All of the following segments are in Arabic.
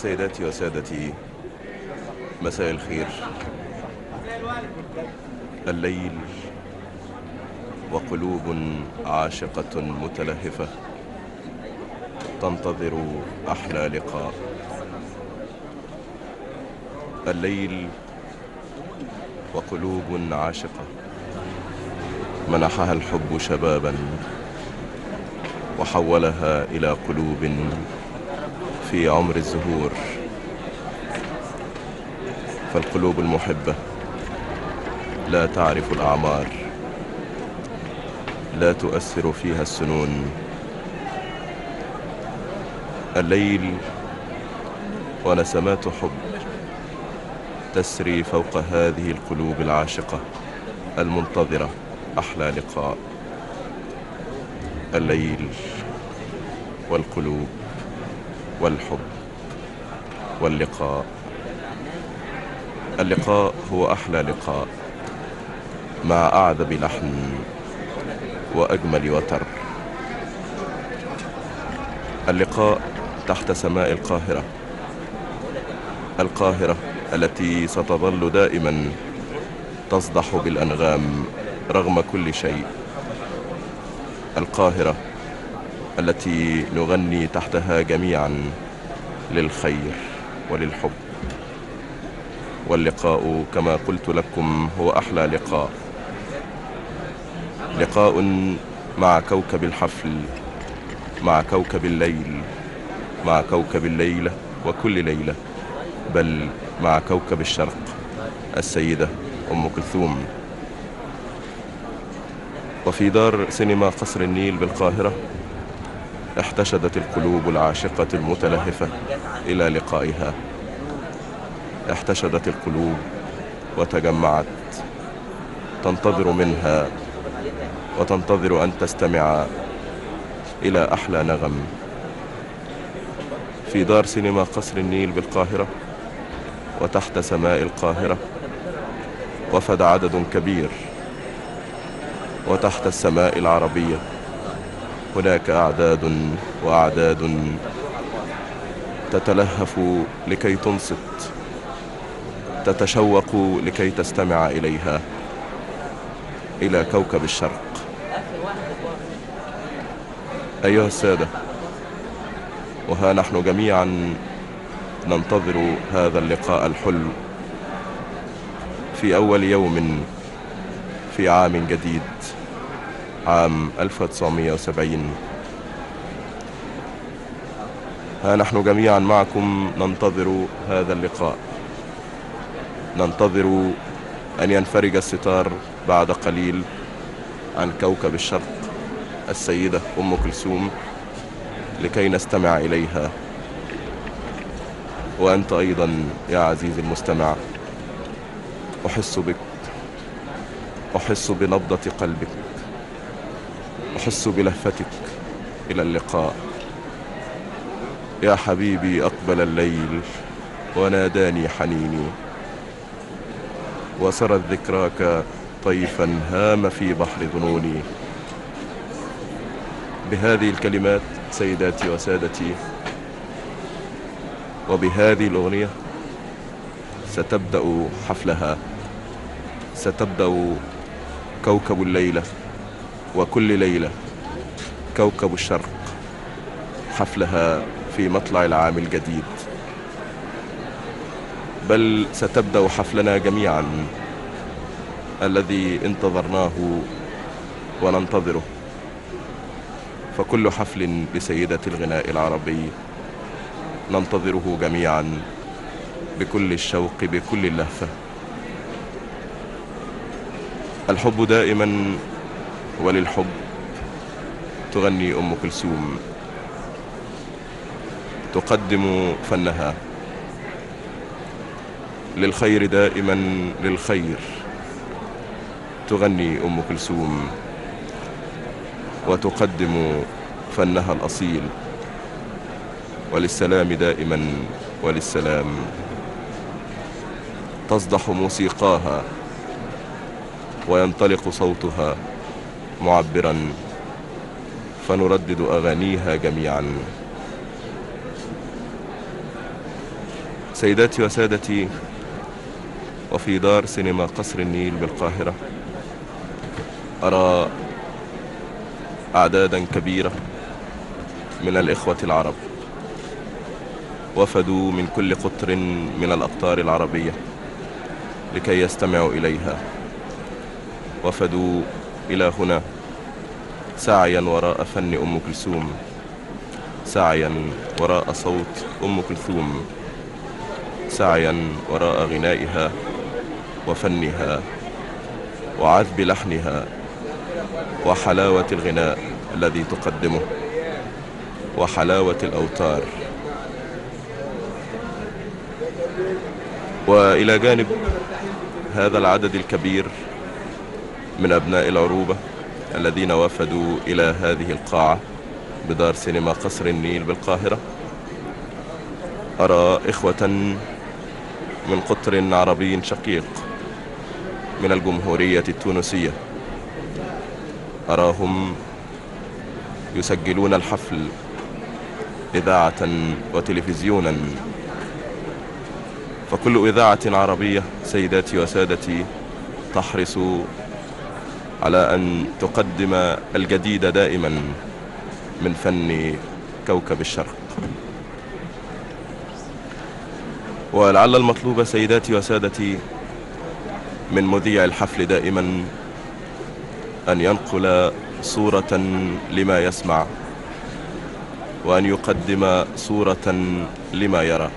سيداتي وسادتي، مساء الخير. الليل وقلوب عاشقة متلهفة تنتظر أحلى لقاء. الليل وقلوب عاشقة منحها الحب شبابا وحولها إلى قلوب في عمر الزهور. فالقلوب المحبة لا تعرف الأعمار، لا تؤثر فيها السنون. الليل ونسمات حب تسري فوق هذه القلوب العاشقة المنتظرة أحلى لقاء. الليل والقلوب والحب واللقاء. اللقاء هو أحلى لقاء مع أعذب لحن وأجمل وتر. اللقاء تحت سماء القاهرة، القاهرة التي ستظل دائما تصدح بالأنغام رغم كل شيء. القاهرة التي نغني تحتها جميعا للخير وللحب. واللقاء كما قلت لكم هو أحلى لقاء، لقاء مع كوكب الحفل، مع كوكب الليل، مع كوكب الليلة وكل ليلة، بل مع كوكب الشرق السيدة أم كلثوم. وفي دار سينما قصر النيل بالقاهرة احتشدت القلوب العاشقة المتلهفة إلى لقائها. احتشدت القلوب وتجمعت تنتظر منها وتنتظر أن تستمع إلى أحلى نغم. في دار سينما قصر النيل بالقاهرة وتحت سماء القاهرة وفد عدد كبير. وتحت السماء العربية هناك أعداد وأعداد تتلهف لكي تنصت، تتشوق لكي تستمع إليها، إلى كوكب الشرق. أيها السادة، وها نحن جميعا ننتظر هذا اللقاء الحلو في أول يوم في عام جديد، عام 1970. ها نحن جميعا معكم ننتظر هذا اللقاء، ننتظر أن ينفرج الستار بعد قليل عن كوكب الشرق السيدة أم كلثوم لكي نستمع إليها. وأنت أيضا يا عزيزي المستمع، أحس بك، أحس بنبضة قلبك، أحس بلهفتك إلى اللقاء. يا حبيبي أقبل الليل وناداني حنيني، وسرت ذكراك طيفا هام في بحر ظنوني. بهذه الكلمات سيداتي وسادتي، وبهذه الأغنية ستبدأ حفلها، ستبدأ كوكب الليلة وكل ليلة كوكب الشرق حفلها في مطلع العام الجديد. بل ستبدأ حفلنا جميعا الذي انتظرناه وننتظره. فكل حفل لسيدة الغناء العربي ننتظره جميعا بكل الشوق، بكل اللهفة. الحب دائما، وللحب تغني أم كلثوم، تقدم فنها للخير دائما، للخير تغني أم كلثوم، وتقدم فنها الأصيل، وللسلام دائما وللسلام تصدح موسيقاها وينطلق صوتها معبرا، فنردد أغانيها جميعا. سيداتي وسادتي، وفي دار سينما قصر النيل بالقاهرة أرى أعدادا كبيرة من الإخوة العرب وفدوا من كل قطر من الأقطار العربية لكي يستمعوا إليها. وفدوا إلى هنا سعيا وراء فن أم كلثوم، سعيا وراء صوت أم كلثوم، سعيا وراء غنائها وفنها وعذب لحنها وحلاوة الغناء الذي تقدمه وحلاوة الأوتار. وإلى جانب هذا العدد الكبير من أبناء العروبة الذين وفدوا إلى هذه القاعة بدار سينما قصر النيل بالقاهرة، أرى إخوة من قطر عربي شقيق من الجمهورية التونسية، أراهم يسجلون الحفل إذاعة وتلفزيونا. فكل إذاعة عربية سيداتي وسادتي تحرص على أن تقدم الجديد دائما من فن كوكب الشرق. ولعل المطلوب سيداتي وسادتي من مذيع الحفل دائما أن ينقل صورة لما يسمع، وأن يقدم صورة لما يرى.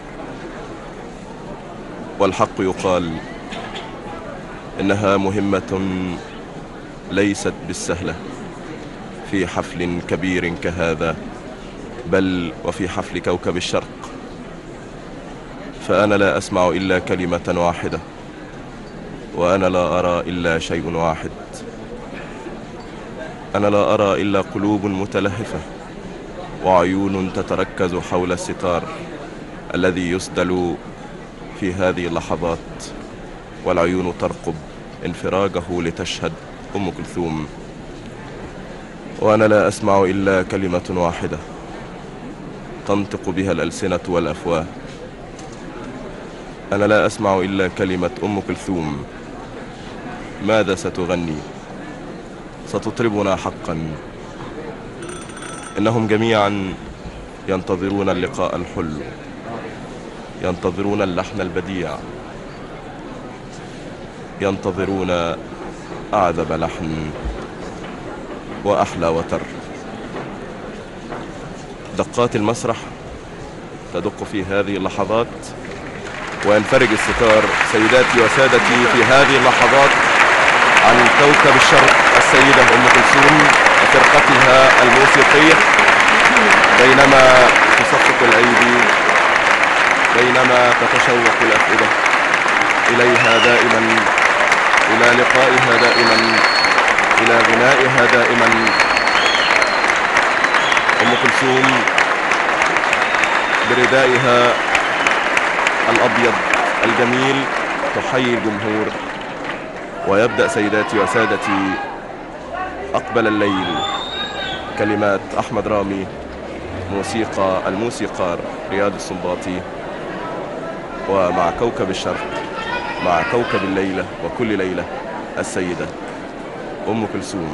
والحق يقال إنها مهمة ليست بالسهلة في حفل كبير كهذا، بل وفي حفل كوكب الشرق. فأنا لا أسمع إلا كلمة واحدة، وأنا لا أرى إلا شيء واحد. أنا لا أرى إلا قلوب متلهفة وعيون تتركز حول الستار الذي يسدل في هذه اللحظات، والعيون ترقب انفراجه لتشهد أم كلثوم. وأنا لا أسمع إلا كلمة واحدة تنطق بها الألسنة والأفواه. أنا لا أسمع إلا كلمة أم كلثوم. ماذا ستغني؟ ستطربنا حقا. إنهم جميعا ينتظرون اللقاء الحلو، ينتظرون اللحن البديع، ينتظرون أعذب لحن وأحلى وتر. دقات المسرح تدق في هذه اللحظات، وينفرج الستار سيداتي وسادتي في هذه اللحظات عن كوكب الشرق السيدة أم كلثوم وفرقتها الموسيقية، بينما تصفق الأيدي، بينما تتشوق الأفئدة إليها دائما، إلى لقائها دائما، إلى غنائها دائما. أم كلثوم بردائها الأبيض الجميل تحيي الجمهور. ويبدأ سيداتي وسادتي أقبل الليل، كلمات أحمد رامي، موسيقى الموسيقار رياض السنباطي، ومع كوكب الشرق، مع كوكب الليلة وكل ليلة السيدة أم كلثوم.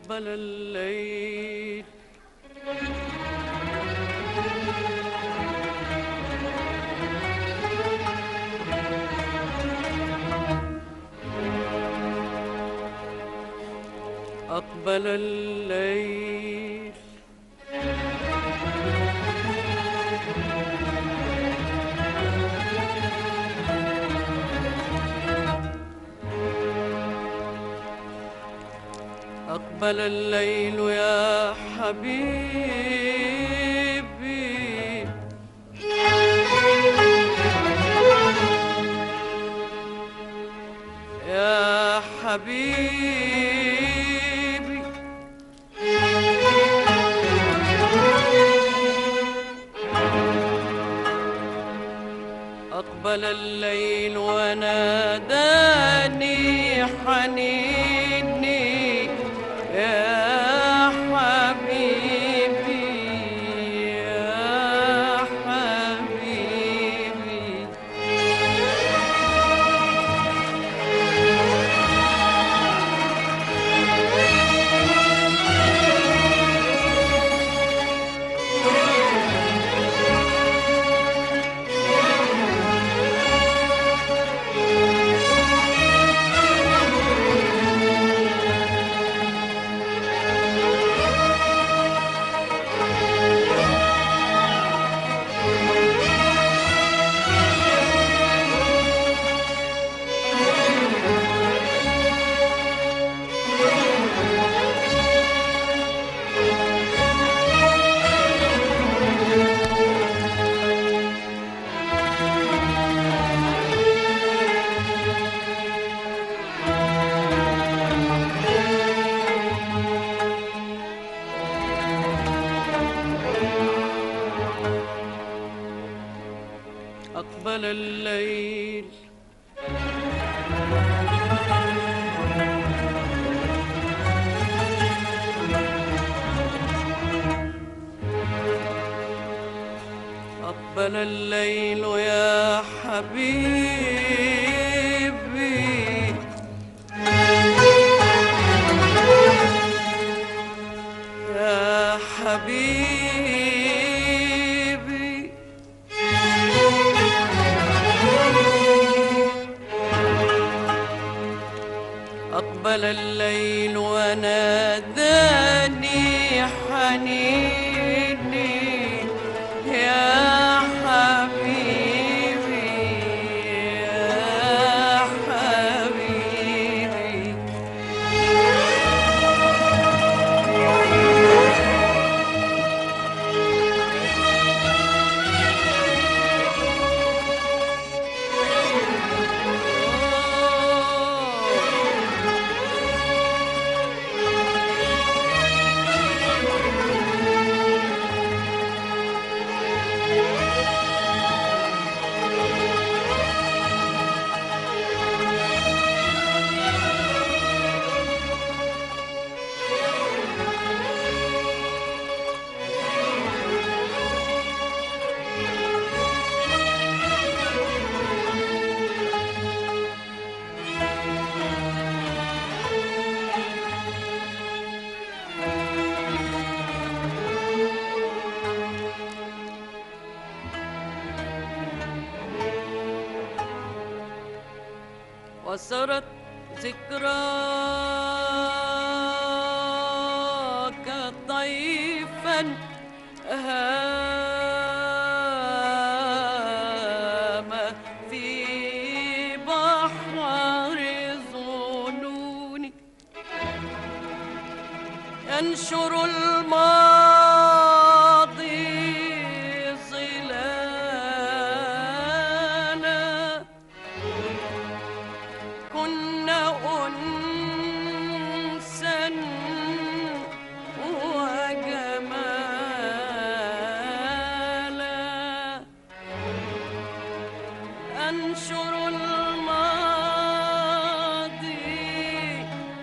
أقبل الليل أقبل الليل أقبل الليل يا حبيبي يا حبيبي أقبل الليل وناداني حنيني يا حبيبي يا حبيبي أقبل الليل أقبل الليل يا حبيبي يا حبيبي أقبل الليل وناداني حنيني يا حبيبي يا حبيبي وسرت ذكراك طيفا هام في بحر ظنوني ينشر الماضي ظلالا كنا أنسا وجمالا أنشر الماضي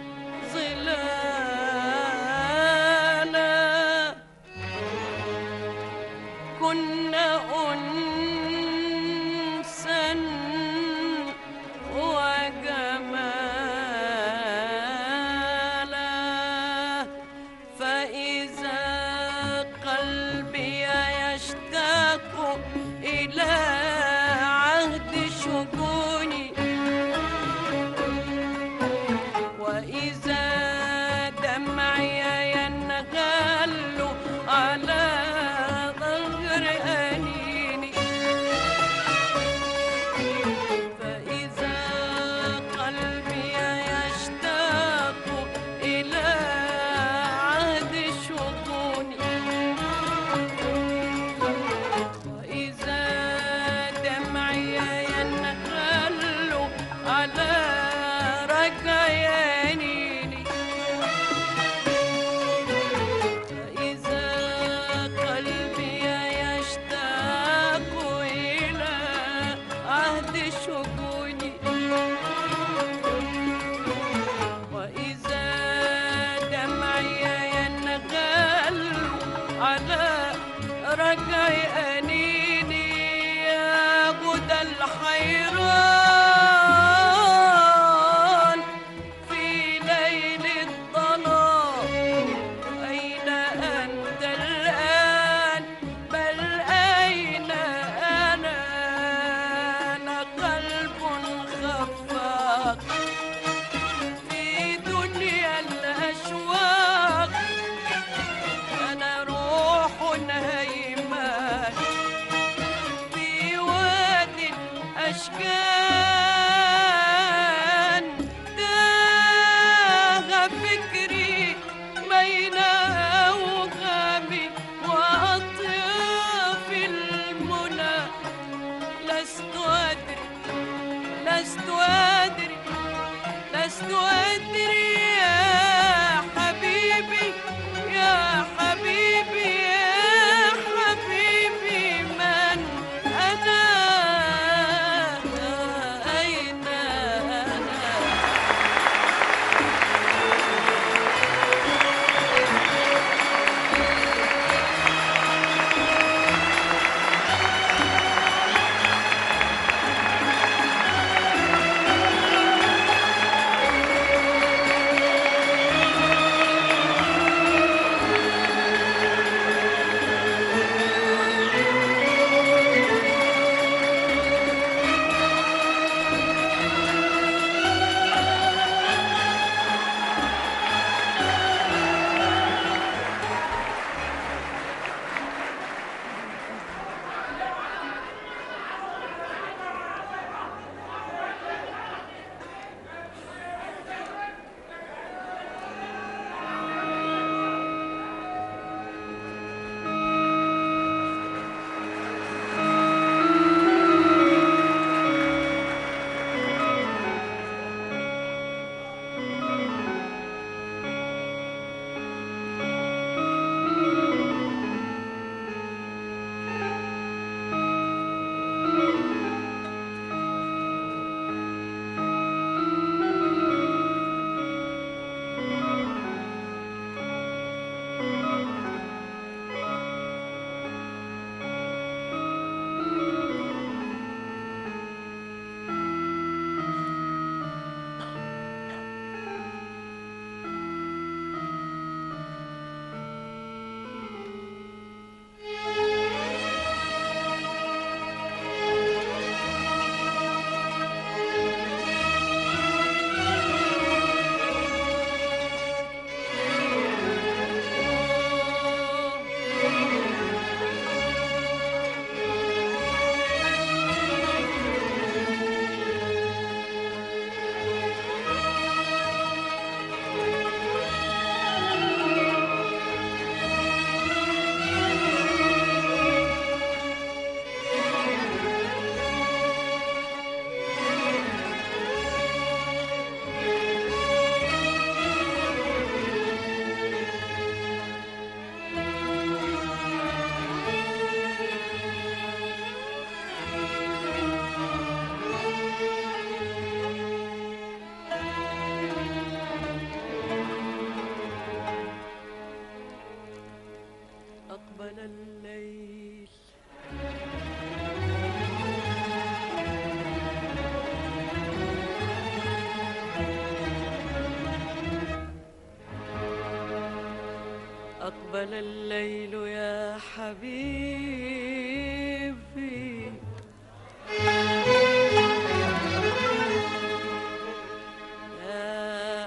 ظلالا كنا أنسا وجمالا شجوني وإذا دمعي ينغل على رجع أنيني يا غدا الحيران في ليل الظلام أين أنت الآن بل أين أنا قلب خفاق في دنيا الأشواق أنا روح هيمان في واد الأشجان تاه فكري بين أوهامي وأطياف المنى لست أدري لست أدري لست أدري يا حبيبي يا حبيبي يا حبيبي من أنا أين أنا أقبل الليل أقبل الليل يا حبيبي يا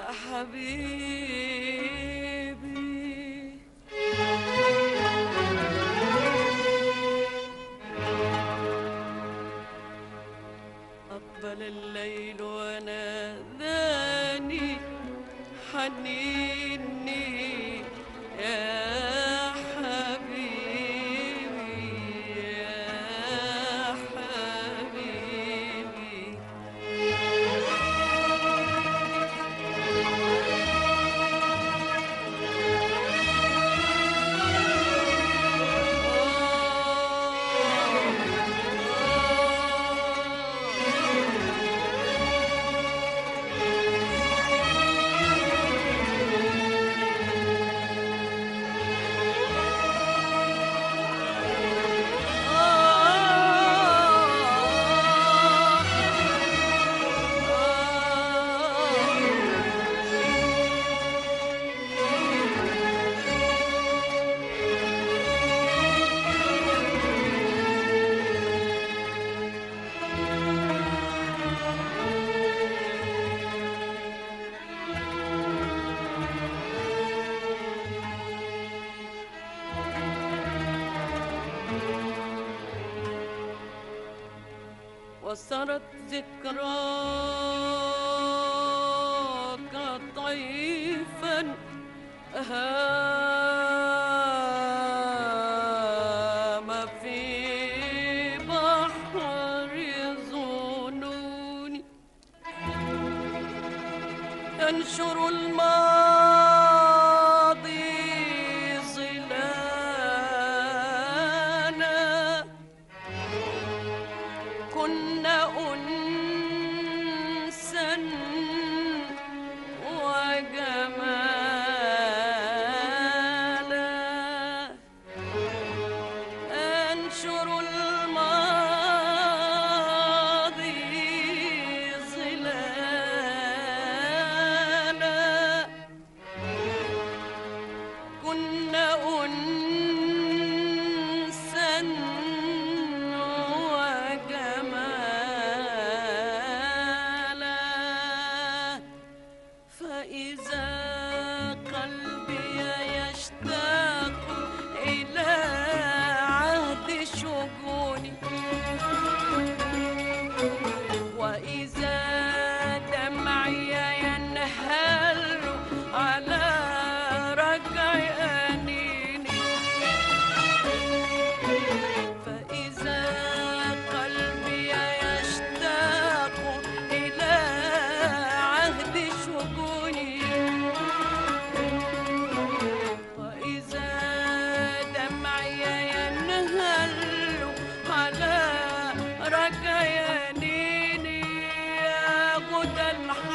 حبيبي أقبل الليل وناداني حنيني يا حبيبي يا حبيبي وصارت ذكراك طيفا هام في بحر ظنوني ينشر الماضي ظلانا كنا أنسا وجمالا أنشر الماضي ظلالا كنا أنسا وجمالا فإذا قلبي يشتاق إلى عهد شجوني وإذا دمعي ينهل على ركع أنيني فإذا قلبي يشتاق إلى عهد شجوني وإذا دمعي ينهل على ركع أنيني يا غدا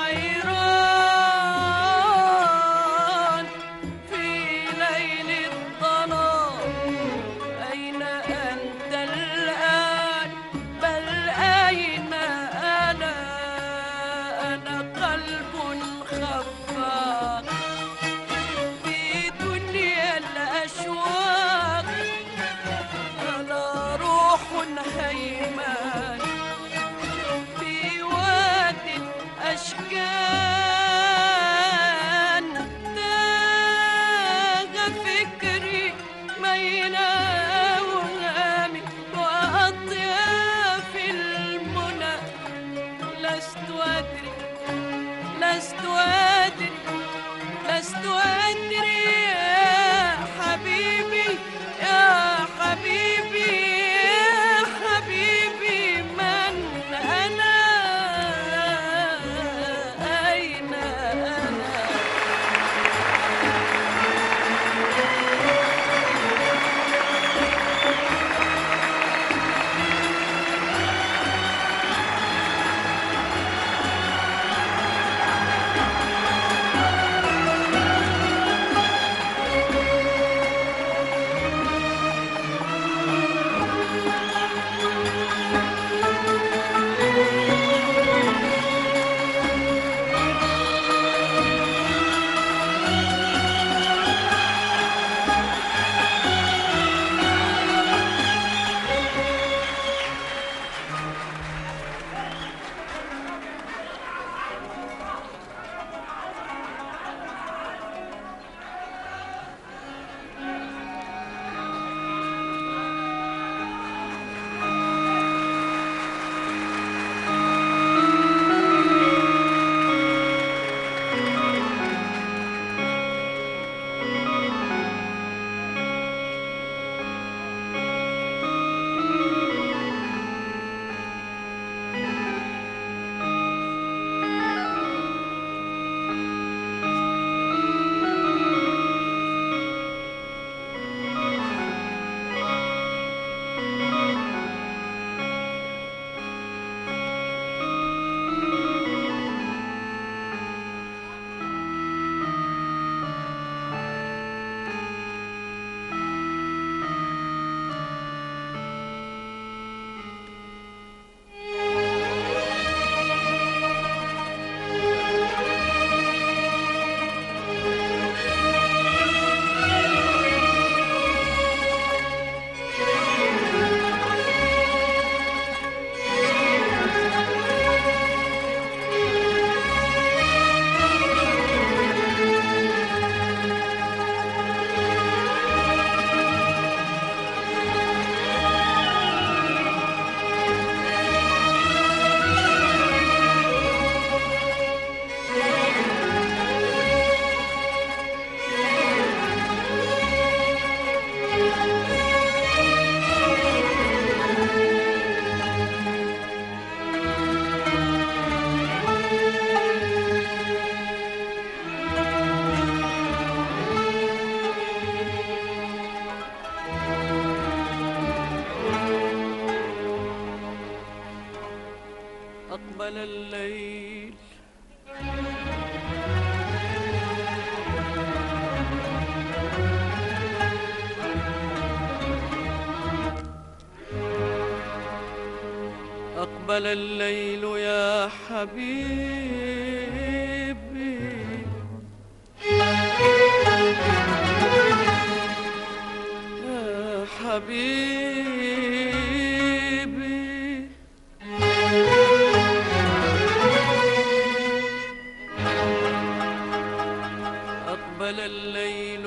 الحيران في ليل الظلام أين أنت الآن بل أين أنا قلب خفاق في دنيا الأشواق أنا روح هيمان في واد الأشجان تاه فكري بين أوهامي وأطياف المنى لست أدري لست أدري لست أدري يا حبيبي يا حبيبي يا حبيبي من أنا أين أنا أقبل الليل أقبل الليل يا حبيبي يا حبيبي أقبل الليل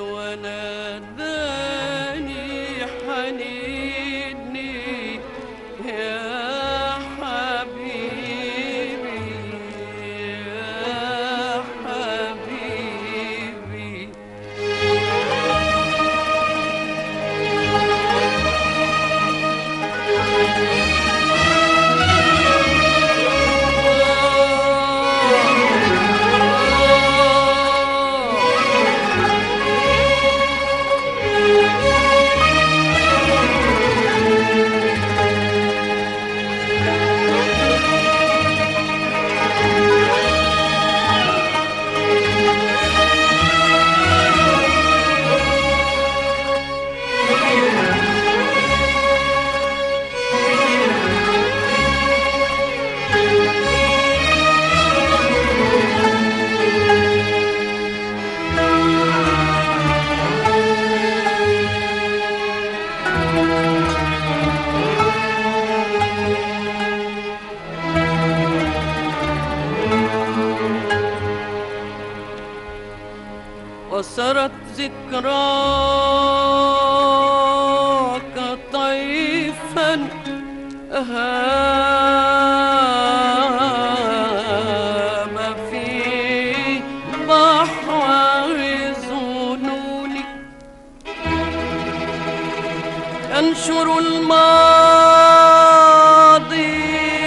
وناداني حنيني يا حبيبي يا حبيبي وسرت ذكراك طيفا هام في بحر ظنوني ينشر الماضي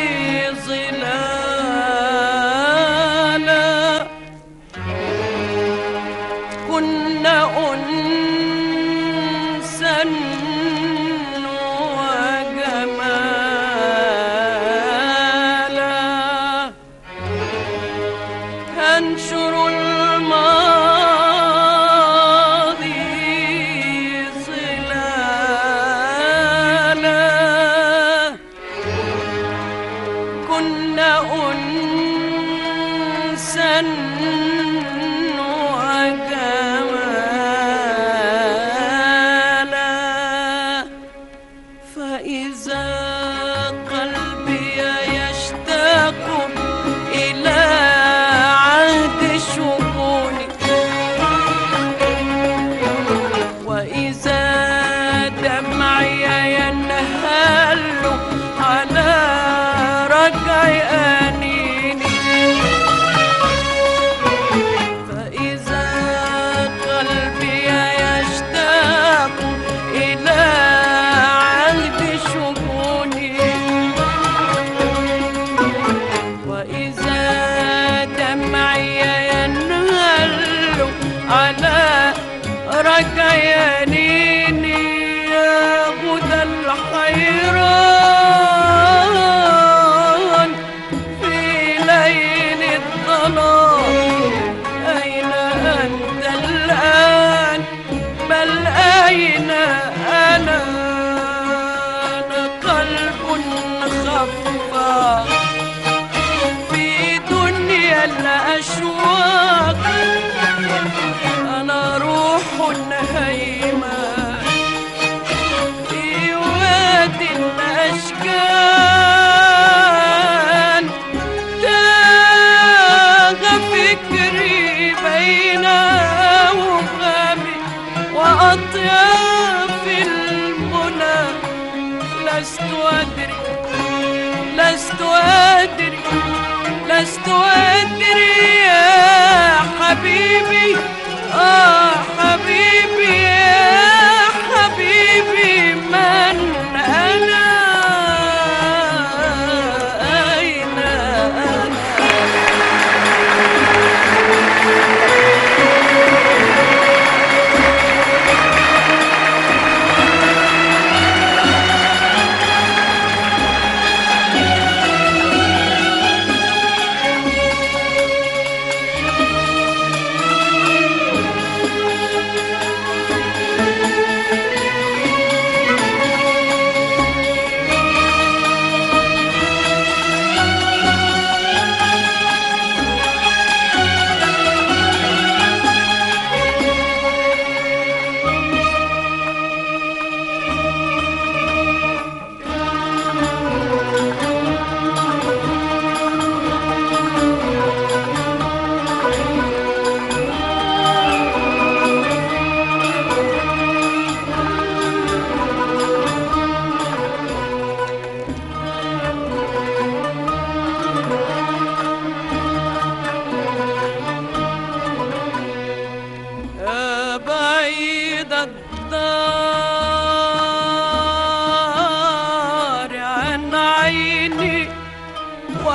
ظلالا كنا أنسا وجمالا أنشر الماضي ظلالا كنا أنسا فإذا قلبي يشتاق إلى عهد الشجون وإذا دمعي ينهل على رجع أنيني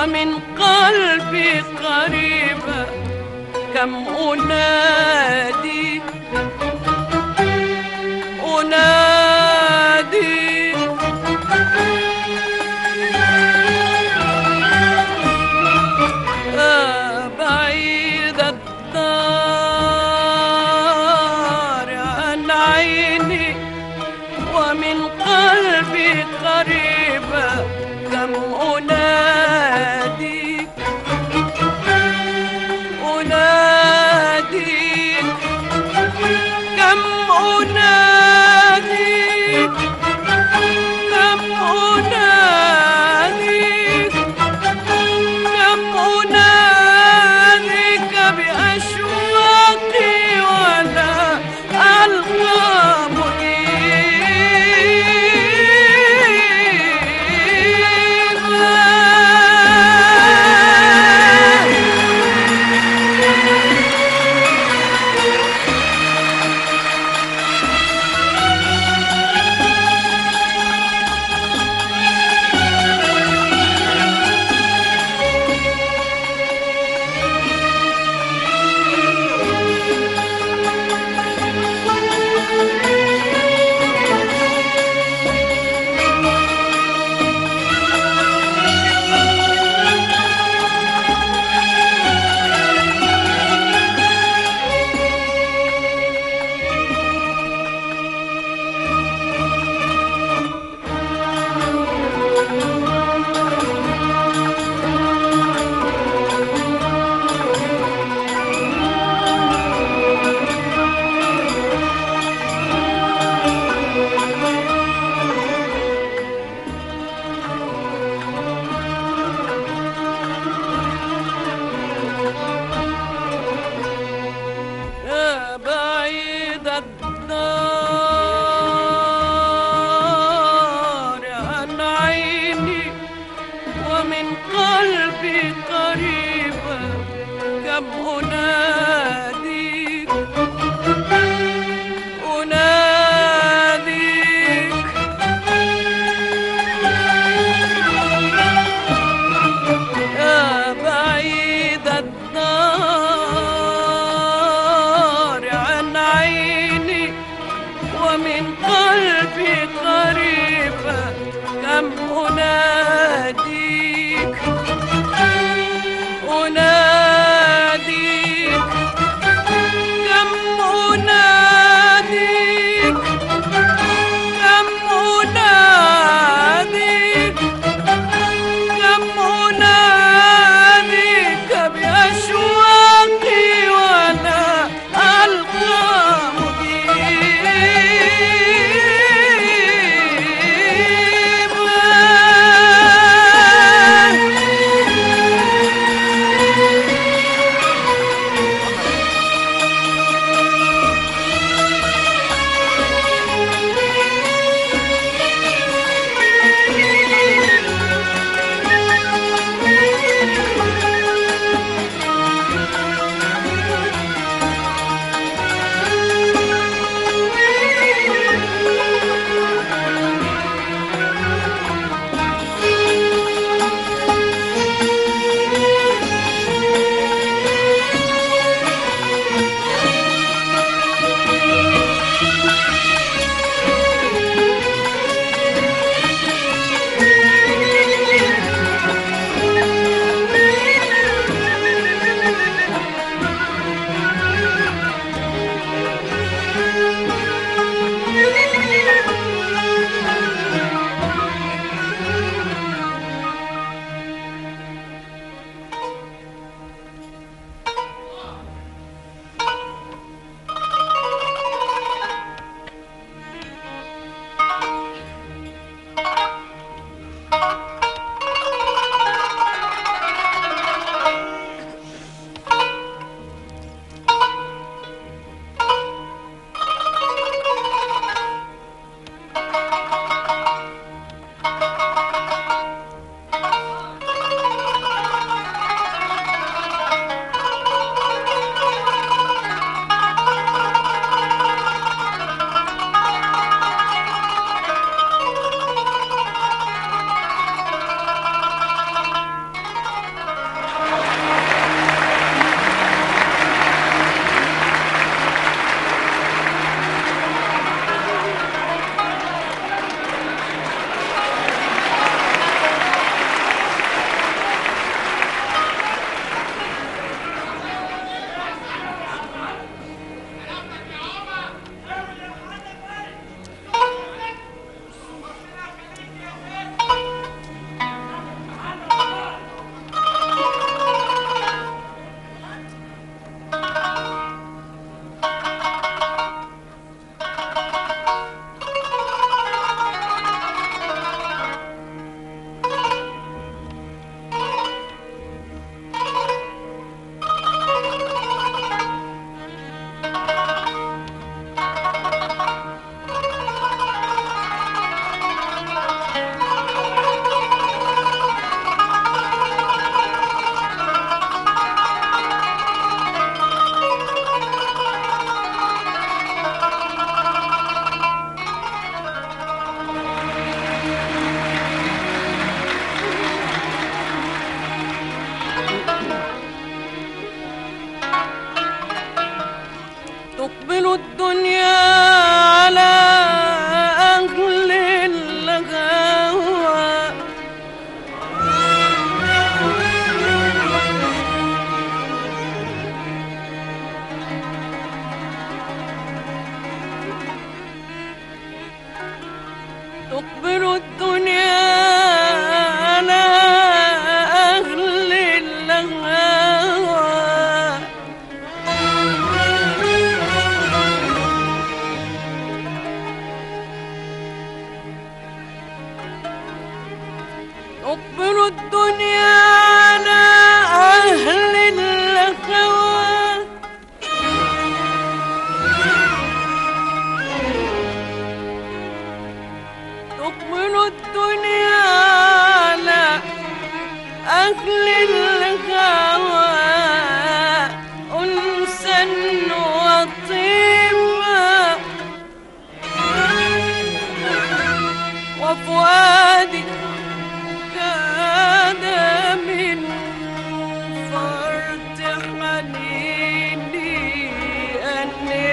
ومن قلبي قريبة كم أنادي أنادي بعيد الدار عن عيني ومن قلبي قريبة كم أنادي أنادي كم أنادي كم أنادي كم أناديك بأشواقي ولا ألقى الدار عن عيني ومن قلبي قريبة كم أناديك أناديك يا بعيد الدار عن عيني ومن قلبي قريبة كم أناديك أناديك أهل الهوى أنسا وطيبا وفؤادي كاد من فرط حنيني أن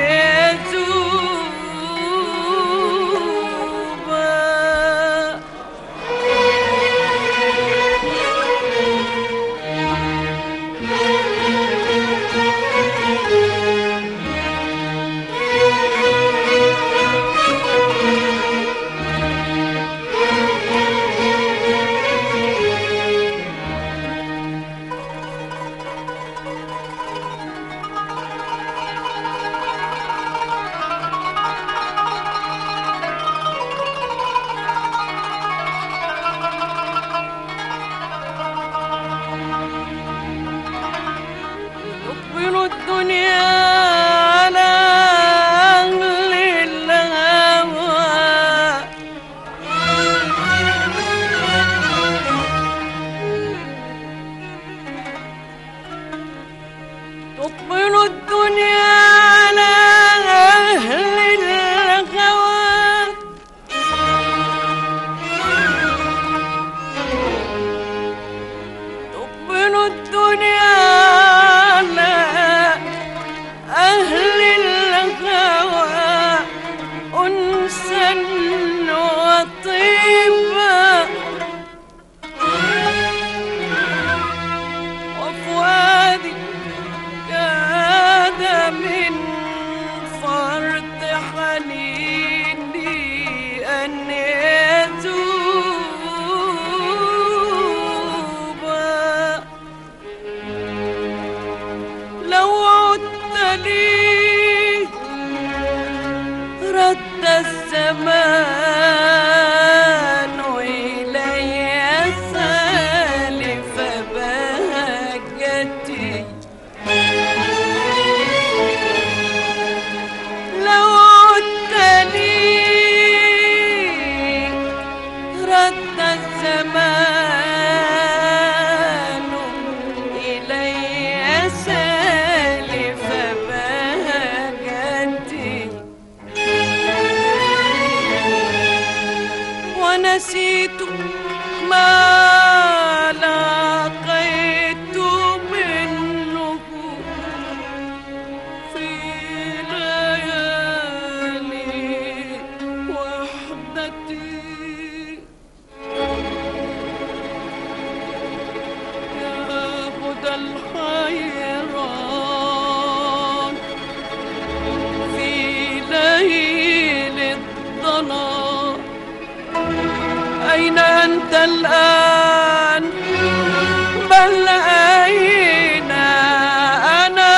يذوبا. تقبل الدنيا على أهل الهوى تقبل الدنيا على أهل الهوى تقبل الدنيا على أهل الهوى أنسا وطيبا وفؤادي كاد من فرط حنيني أن يذوبا. لو عدت لي رد الزمان إلي سالف بهجتي. لو عدت لي رد الزمان إلي سالف بهجتي ونسيت ما لقيت منه في ليالي وحدتي. يا هدى الحيران في ليل الظلام أين أنت الآن؟ بل أين أنا؟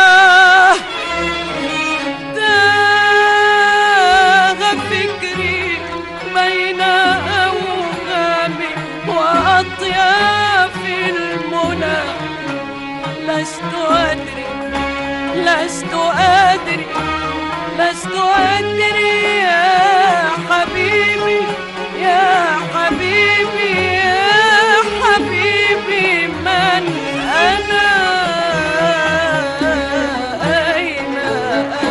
تاه فكري بين أوهامي وأطياف المنى. لست أدري لست أدري لست أدري يا حبيبي يا حبيبي يا حبيبي من أنا أين أنا.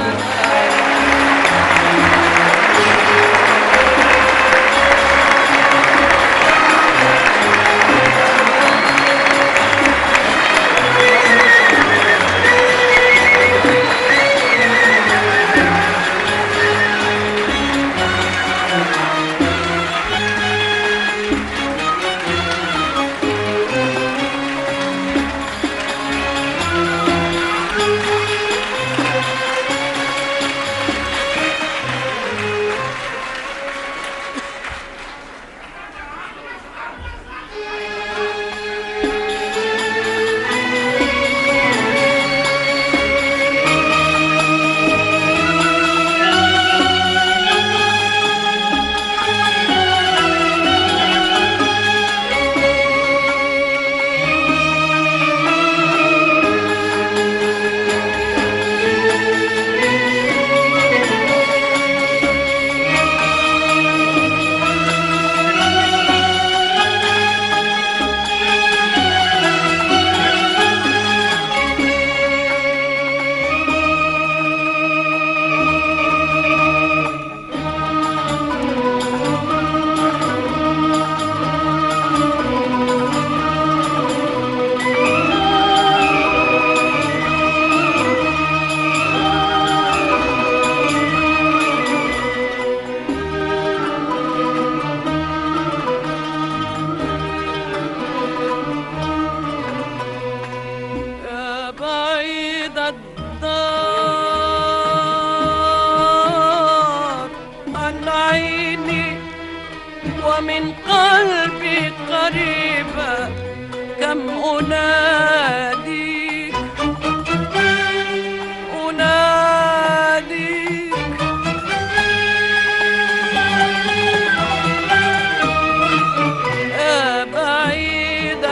أناديك أناديك يا بعيد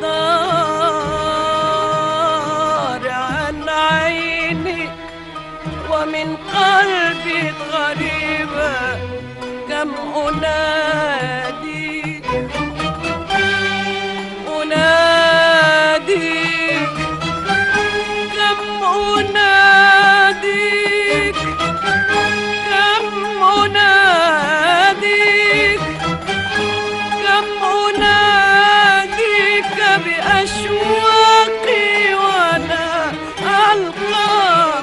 الدار عن عيني ومن قلبي غريبة كم أناديك أناديك كم أناديك كم أناديك كم أناديك بأشواقي وأنا ألقى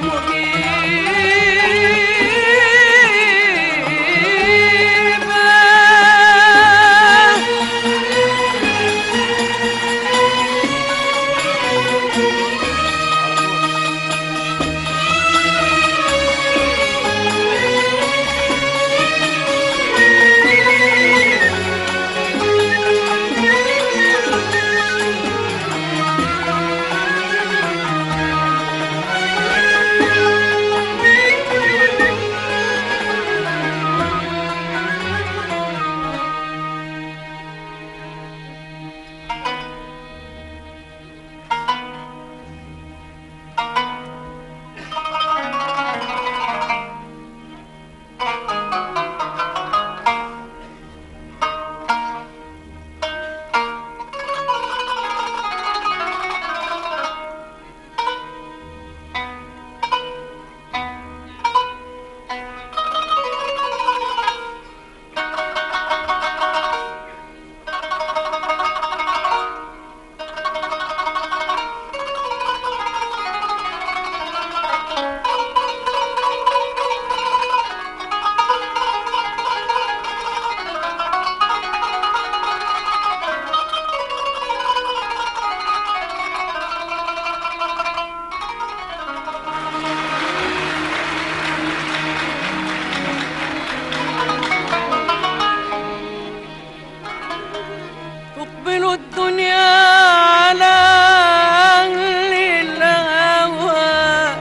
تقبل الدنيا على أهل الهوى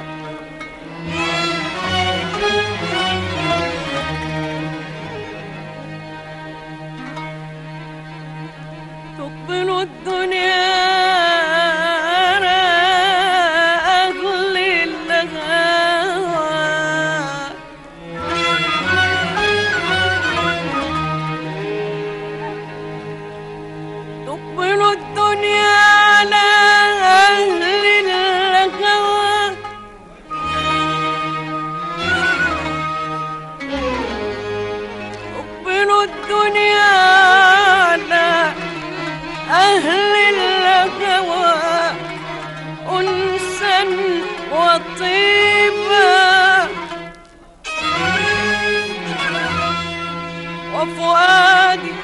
تقبل الدنيا على أهل الهوى تقبل الدنيا على أهل الهوى تقبل الدنيا على أهل الهوى أنسا وطيبا وفؤادي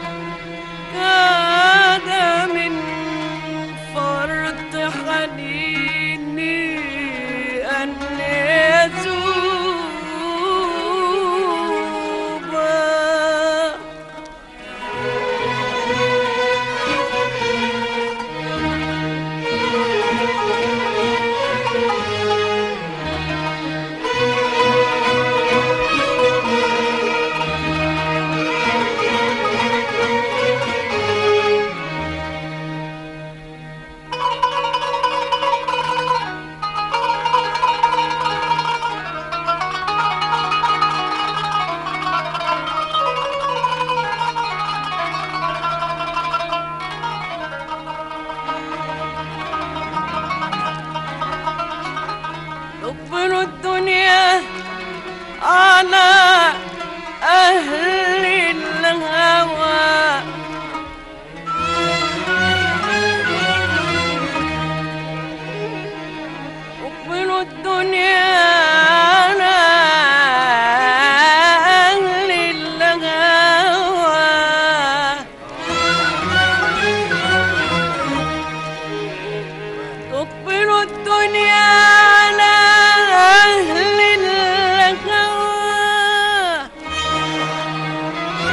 كاد من فرط حنيني أن يذوبا تقبل الدنيا على أهل الهوى تقبل الدنيا على أهل الهوى تقبل الدنيا على أهل الهوى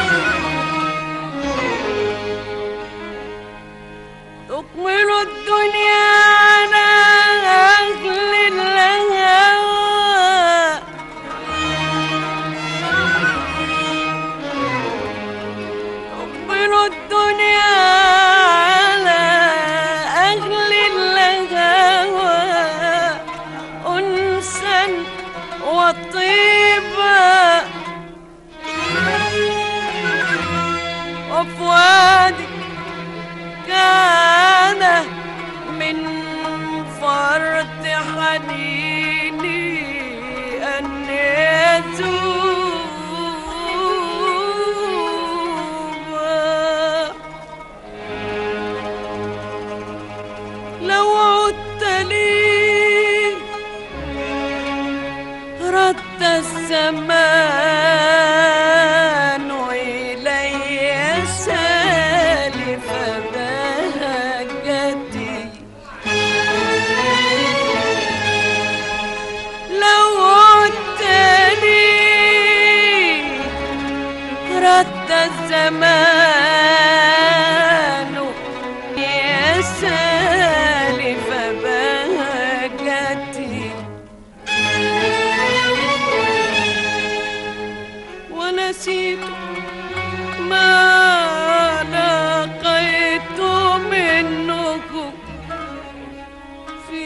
تقبل الدنيا لو عدت لي رد الزمان إلي سالف بهجتي لو عدت لي رد الزمان يا سالف بهجتي ونسيت ما لقيت منكم في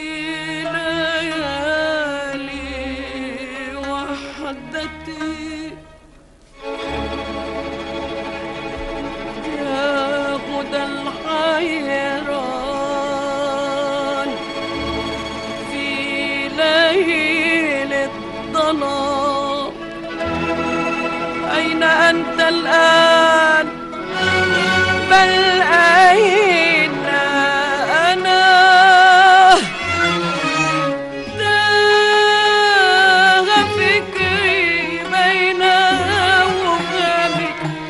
ليالي وحدتي يا هدى الحيران في ليل الظلام أين أنت الآن بل أين أنا تاه فكري بين أوهامي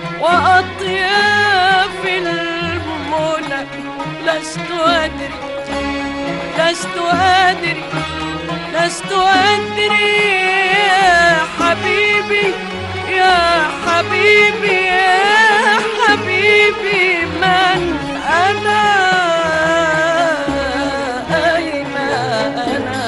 وأطياف المنى لست أدري لست أدري لست أدري يا حبيبي يا حبيبي يا حبيبي من أنا أين أنا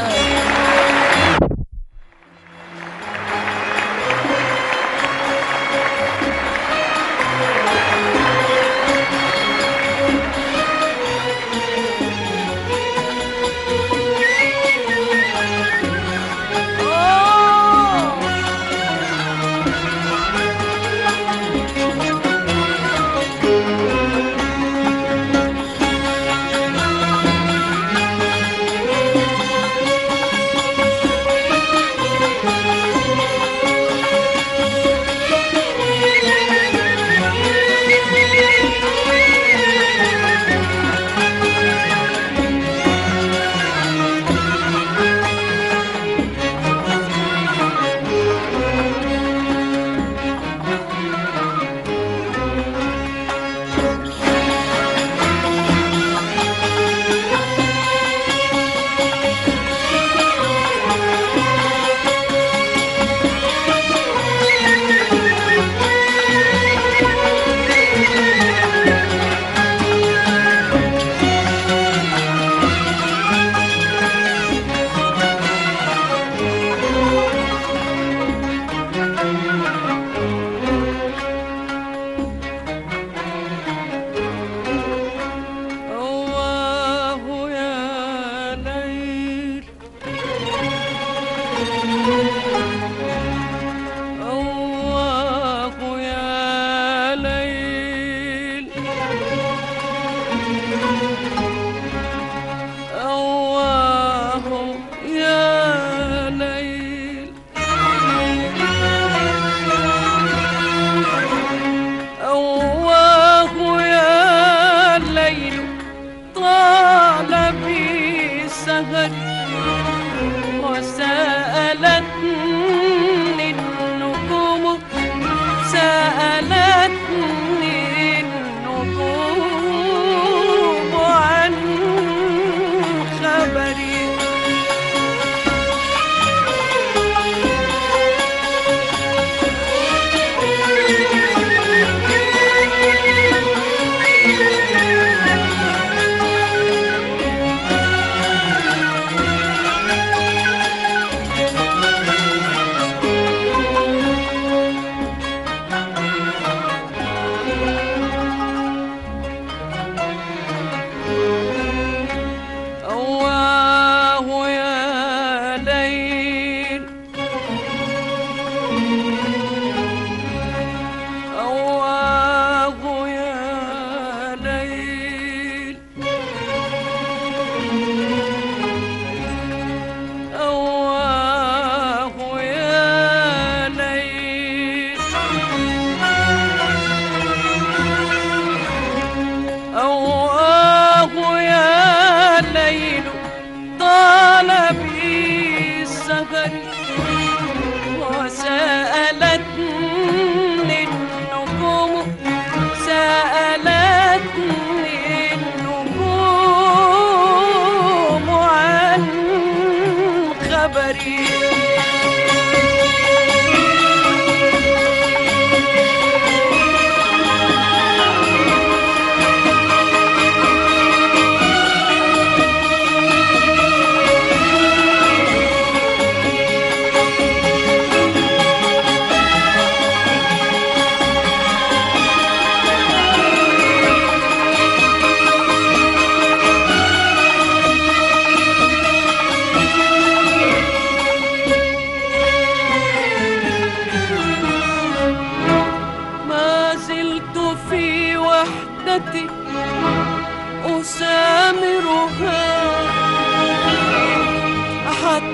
وسألتني النجوم سألتني النجوم عن خبري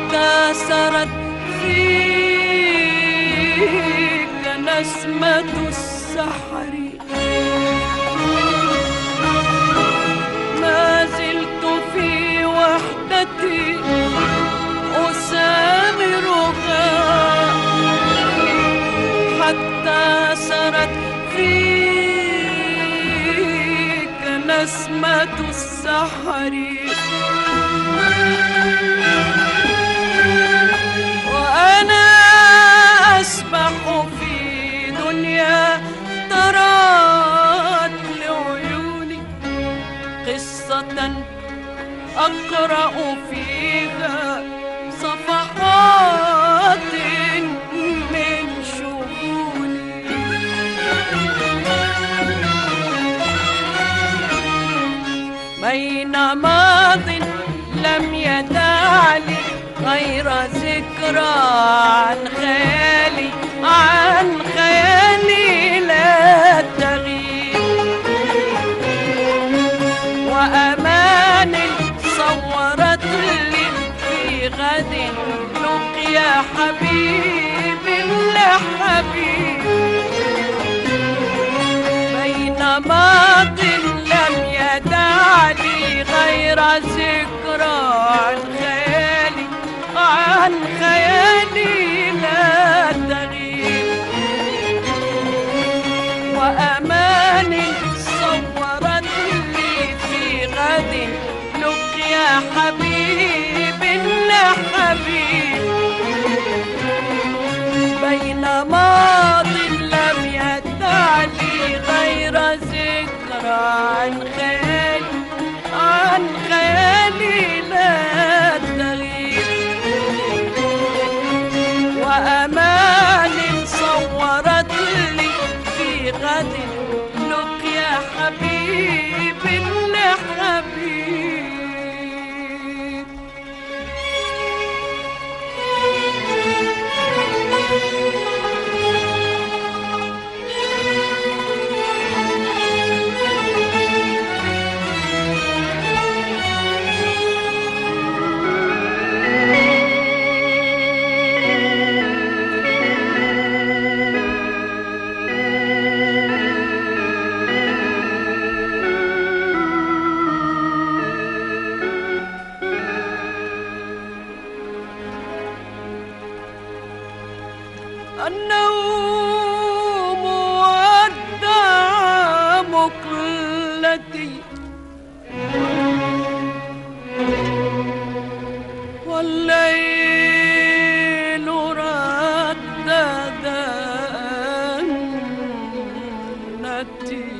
حتى سرت فيك نسمة السحر. ما زلت في وحدتي أسامرها حتى سرت فيك نسمة السحر. وأنا أسبح في دنيا ترات لعيوني قصة أقرأ فيها صفحات من شؤوني. بين ماض لم يدع لي غير ذكرى عن خيالي، عن خيالي لا تغيب، وأمان صورت لي في غد لقيا حبيب لحبيب. بين ماض لم يدع لي غير ذكرى عن خيالي، عن خيالي لا تغيب، وأمان صورت لي في غد لقيا حبيب لحبيب. بين ماض لم يدع لي غير ذكرى عن خيالي، عن خيالي لا تغيب، وأمان صورت لي في غد لقيا حبيب لحبيب. النوم ودع مقلتي، والليل ردد أنتي.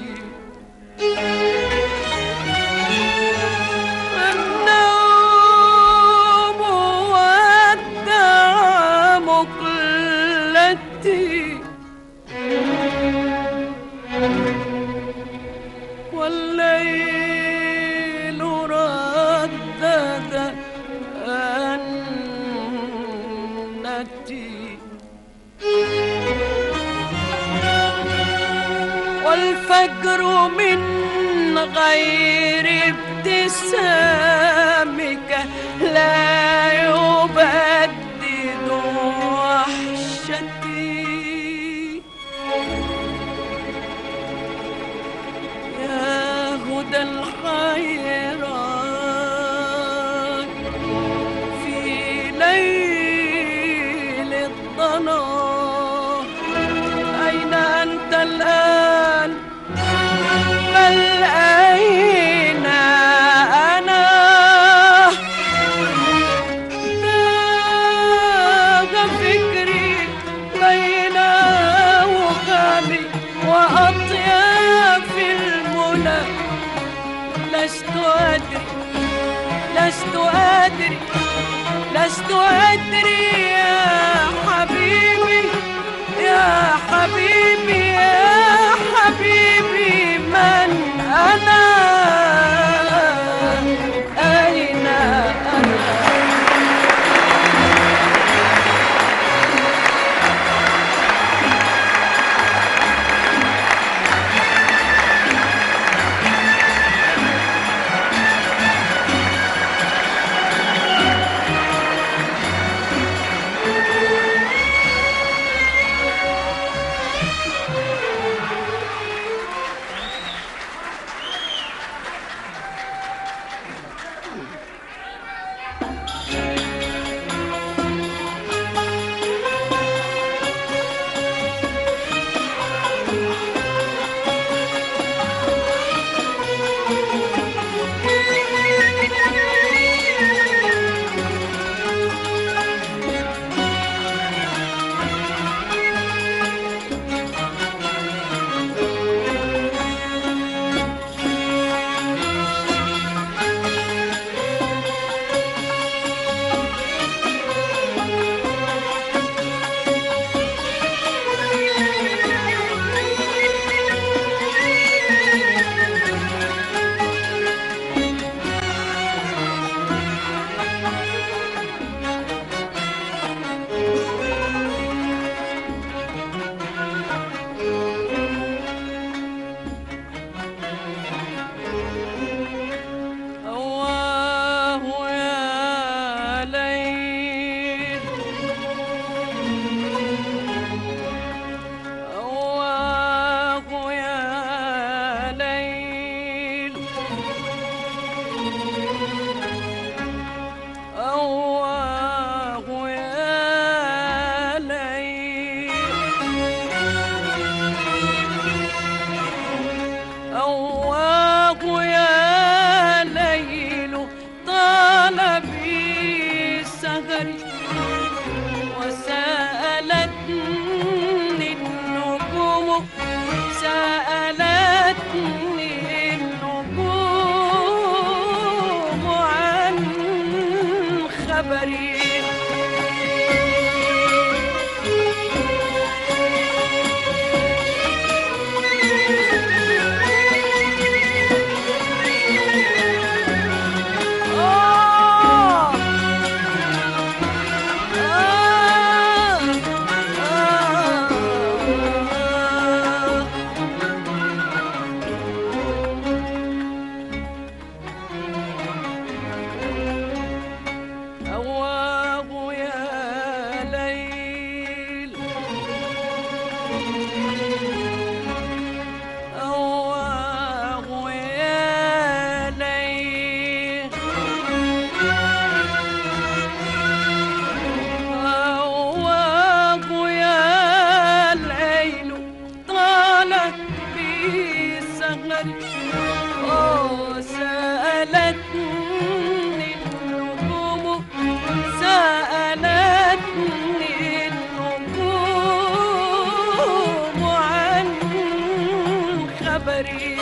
النوم ودع مقلتي، والليل ردد أنتي، والفجر من غير ابتسامك لا يبدد وحشتي. يا هدى الحيران في ليل الضنا، أين أنت الآن؟ بل أين أنا؟ ذاق فكري بين وخامي وأطياف المنى. لست أدري، لست أدري، لست أدري يا حبيبي، يا حبيبي، يا حبيبي من أنا؟ أين أنا؟ السهر وسألتني النجوم سألتني النجوم عن خبري سألتني النجوم سألتني النجوم عن خبري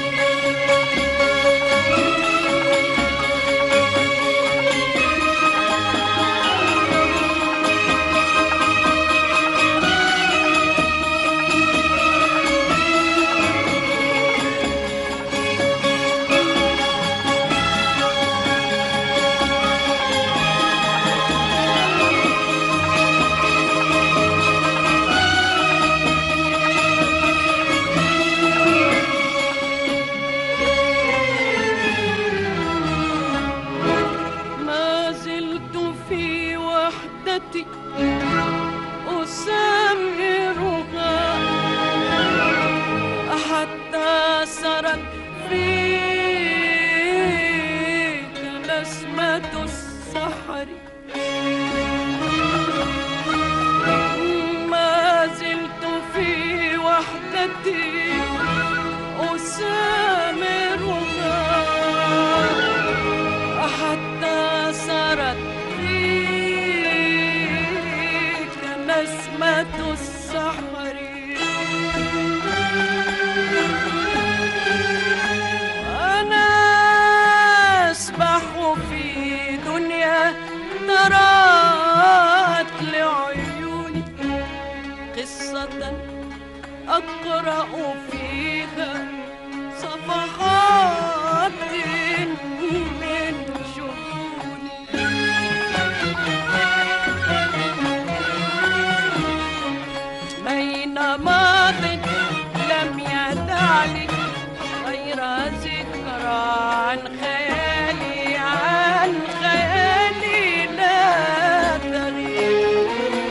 أسمرها حتى صارت فيك نسمة السحر ما زلت في وحدتي أسمرها حتى صارت نسمة السحر أنا أسبح في دنيا ترات لعيوني قصة أقرأ فيها صفحات من شؤوني بين ماض لم يدعني غير ذكرى عن خيالي لا تغيب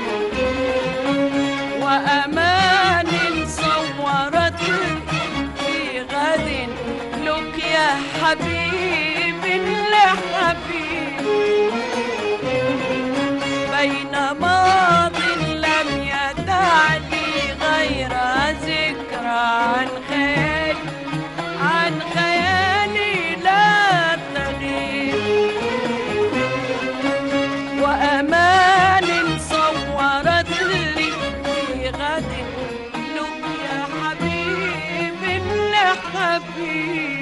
وأمان صورت في غد لقيا حبيب لحبيب بين ماض لم يدعني غير ذكرى عن خيالي لا تغيب وأمان صورت لي في غد لقيا حبيب لحبيب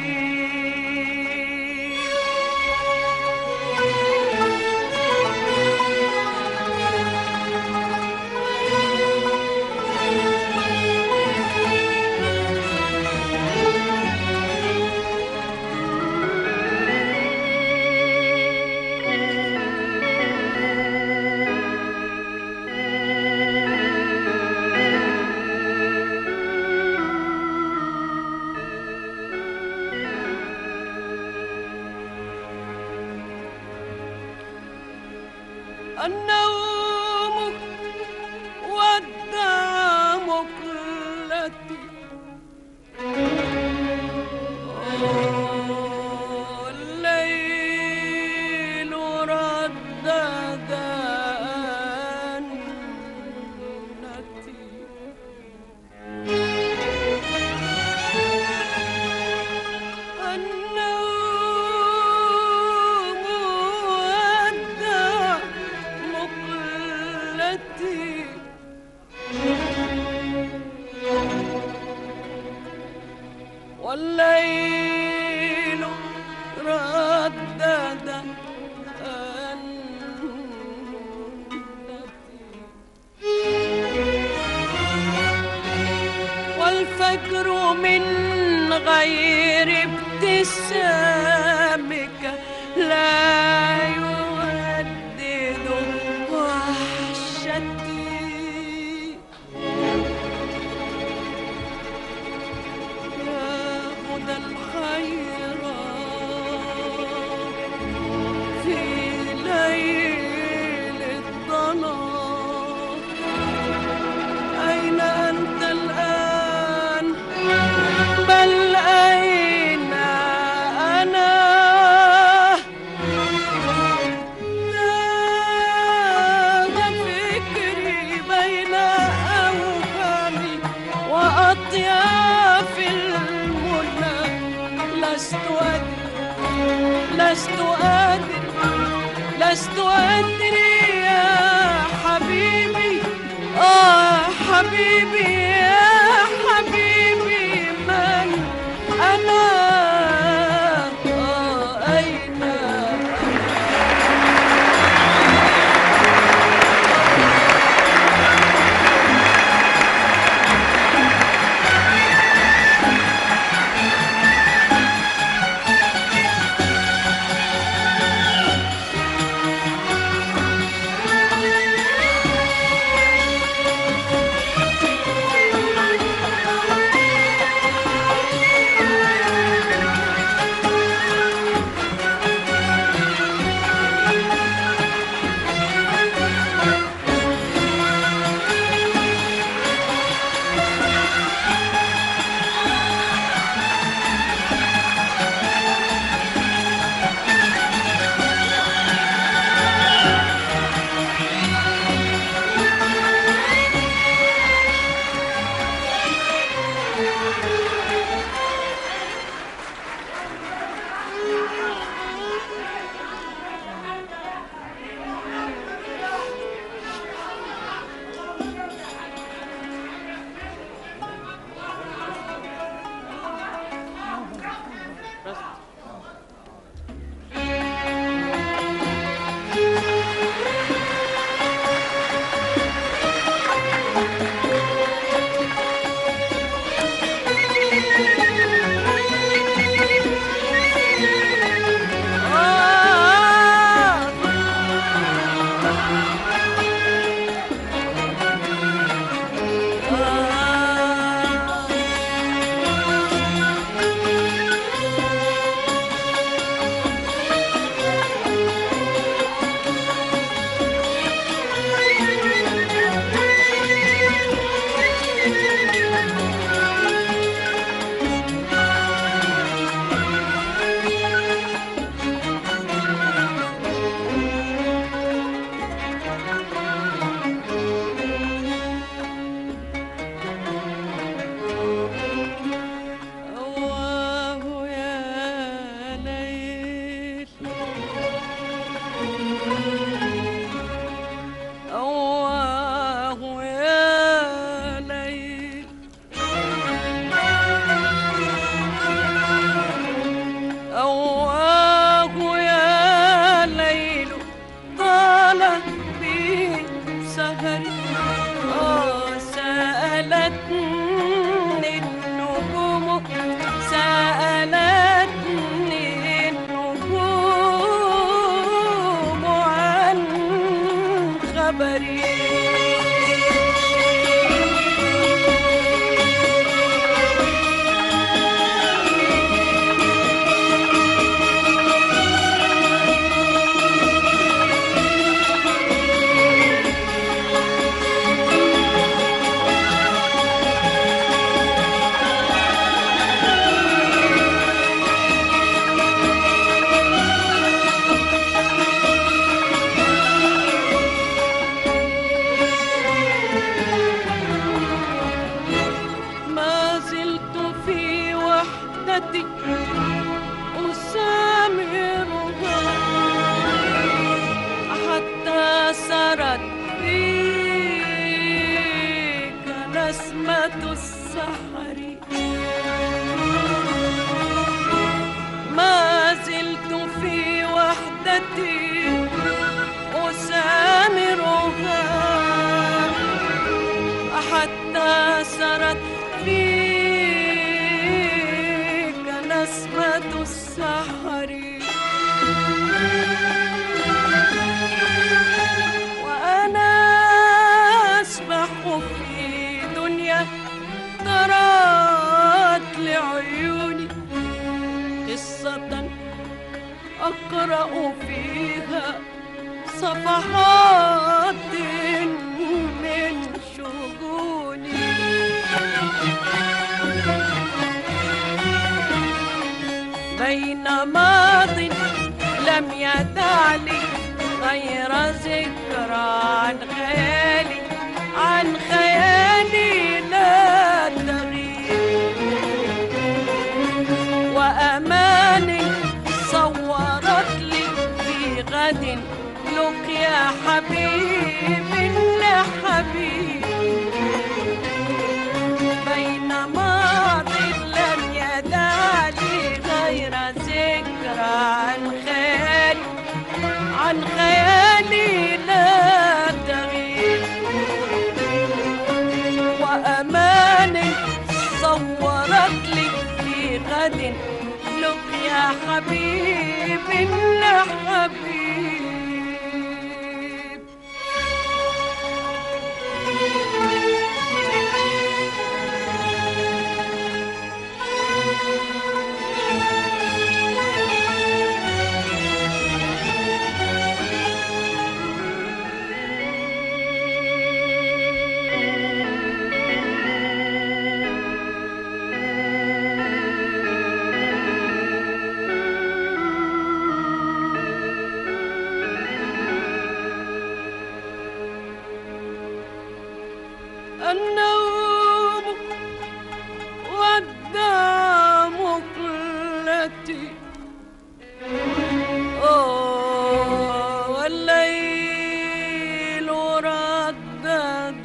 النوم ودع مقلتي الليل ردد أنتي النوم ودع غير ابتسامك لا يهدد وحشتي. يا هدى الحيران في ليل الظلام، أين أنت الآن؟ بل أين أنا؟ تاه فكري بين أوهامي وأطياف المنى، لست أدري يا حبيبي، حبيبي يا حبيبي من أنا، أين حتى سرت في فيها صفحات من شجوني. بين ماض لم يدع لي غير ذكرى عن خيالي، عن خيالي لا تغيب، وأماني صورت لي في غد لقيا حبيب لحبيب. بين ماض لم يدع لي غير ذكرى عن خيالي، عن خيالي لا تغيب، وأماني صورت لي في غد لقيا حبيب لحبيب. النوم ودع مقلتي، والليل ردد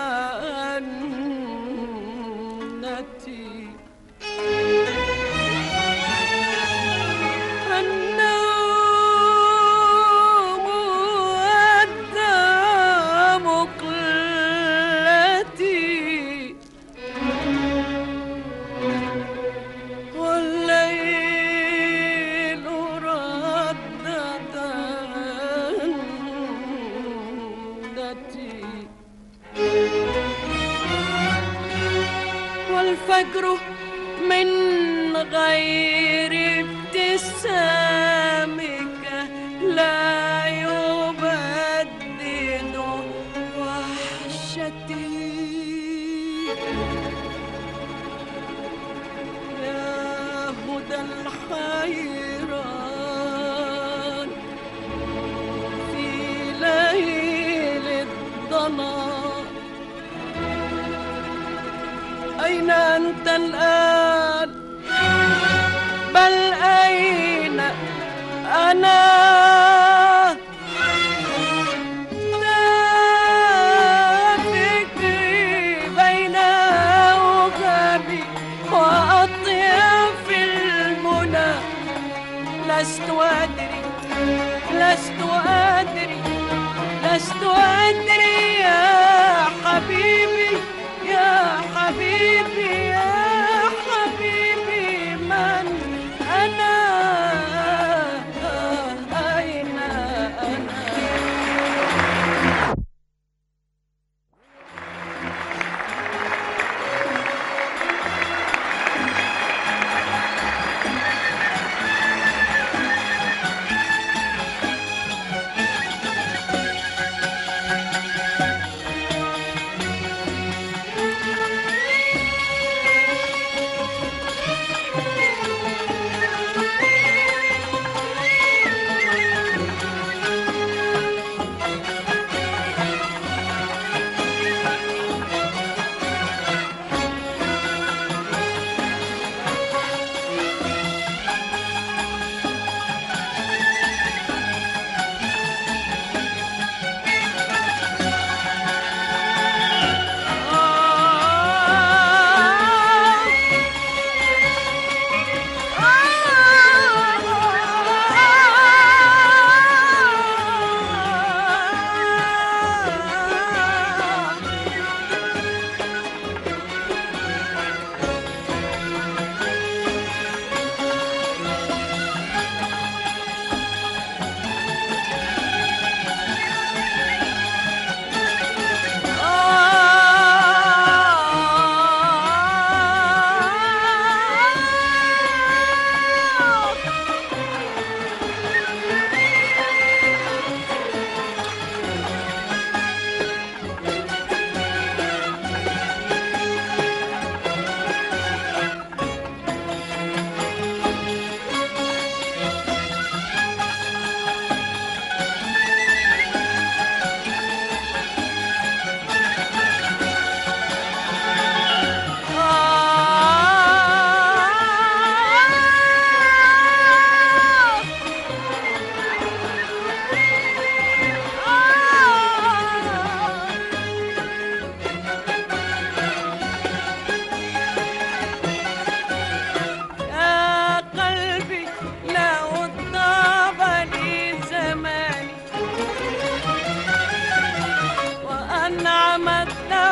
أنتي. النوم ودع مقلتي، والليل ردد أنتي، والفجر من غير ابتسامك لا يبدد وحشتي. يا هدى الحيران في ليل الظلام، أين أنت الآن؟ بل أين أنا؟ لا فكري بين أوهامي وأطياف المنى. لست أدري، لست أدري، لست أدري يا حبيبي، يا حبيبي، يا حبيبي، من أنا؟ أين أنا؟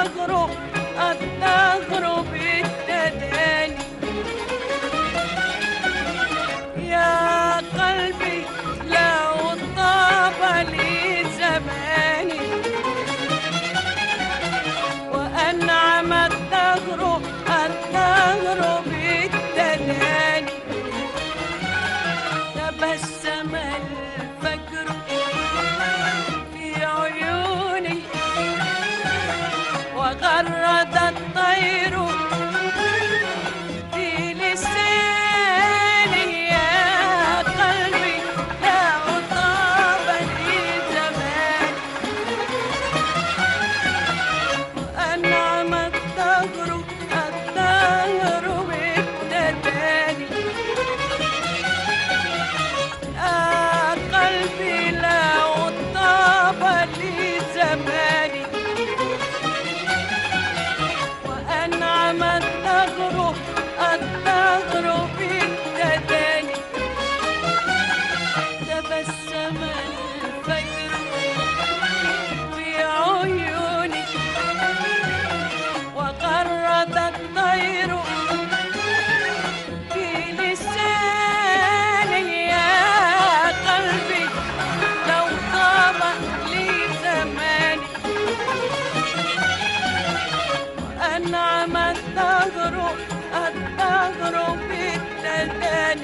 الدهر الدهر بالتداني يا قلبي لو طاب لي زماني وأنعم الدهر الدهر بالتداني تبسم الفجر في عيوني وغرد الطير في لساني يا قلبي لو طاب لي زمان وأنعم الدهر الدهر بالتداني يا قلبي لو طاب لي زماني وأنعم الدهر الدهر بالتداني تبسم الفجر في عيوني وغرد الطير في لساني يا قلبي لو طاب لي زماني وأنعم الدهر الدهر بالتداني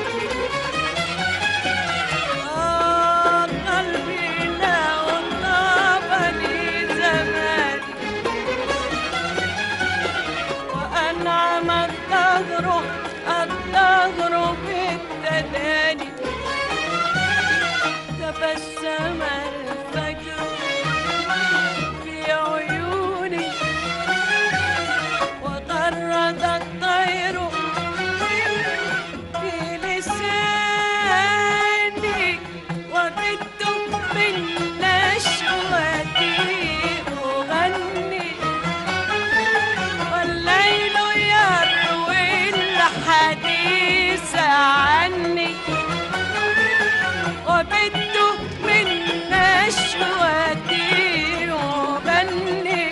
قلبي لو طاب لي زماني وأنعم الدهر الدهر بالتداني تبسم الفجر في عيوني وغرد الطير في لساني وبت من نشوتي أغني والليل يروي الحديث عني وبت من نشوتي أغني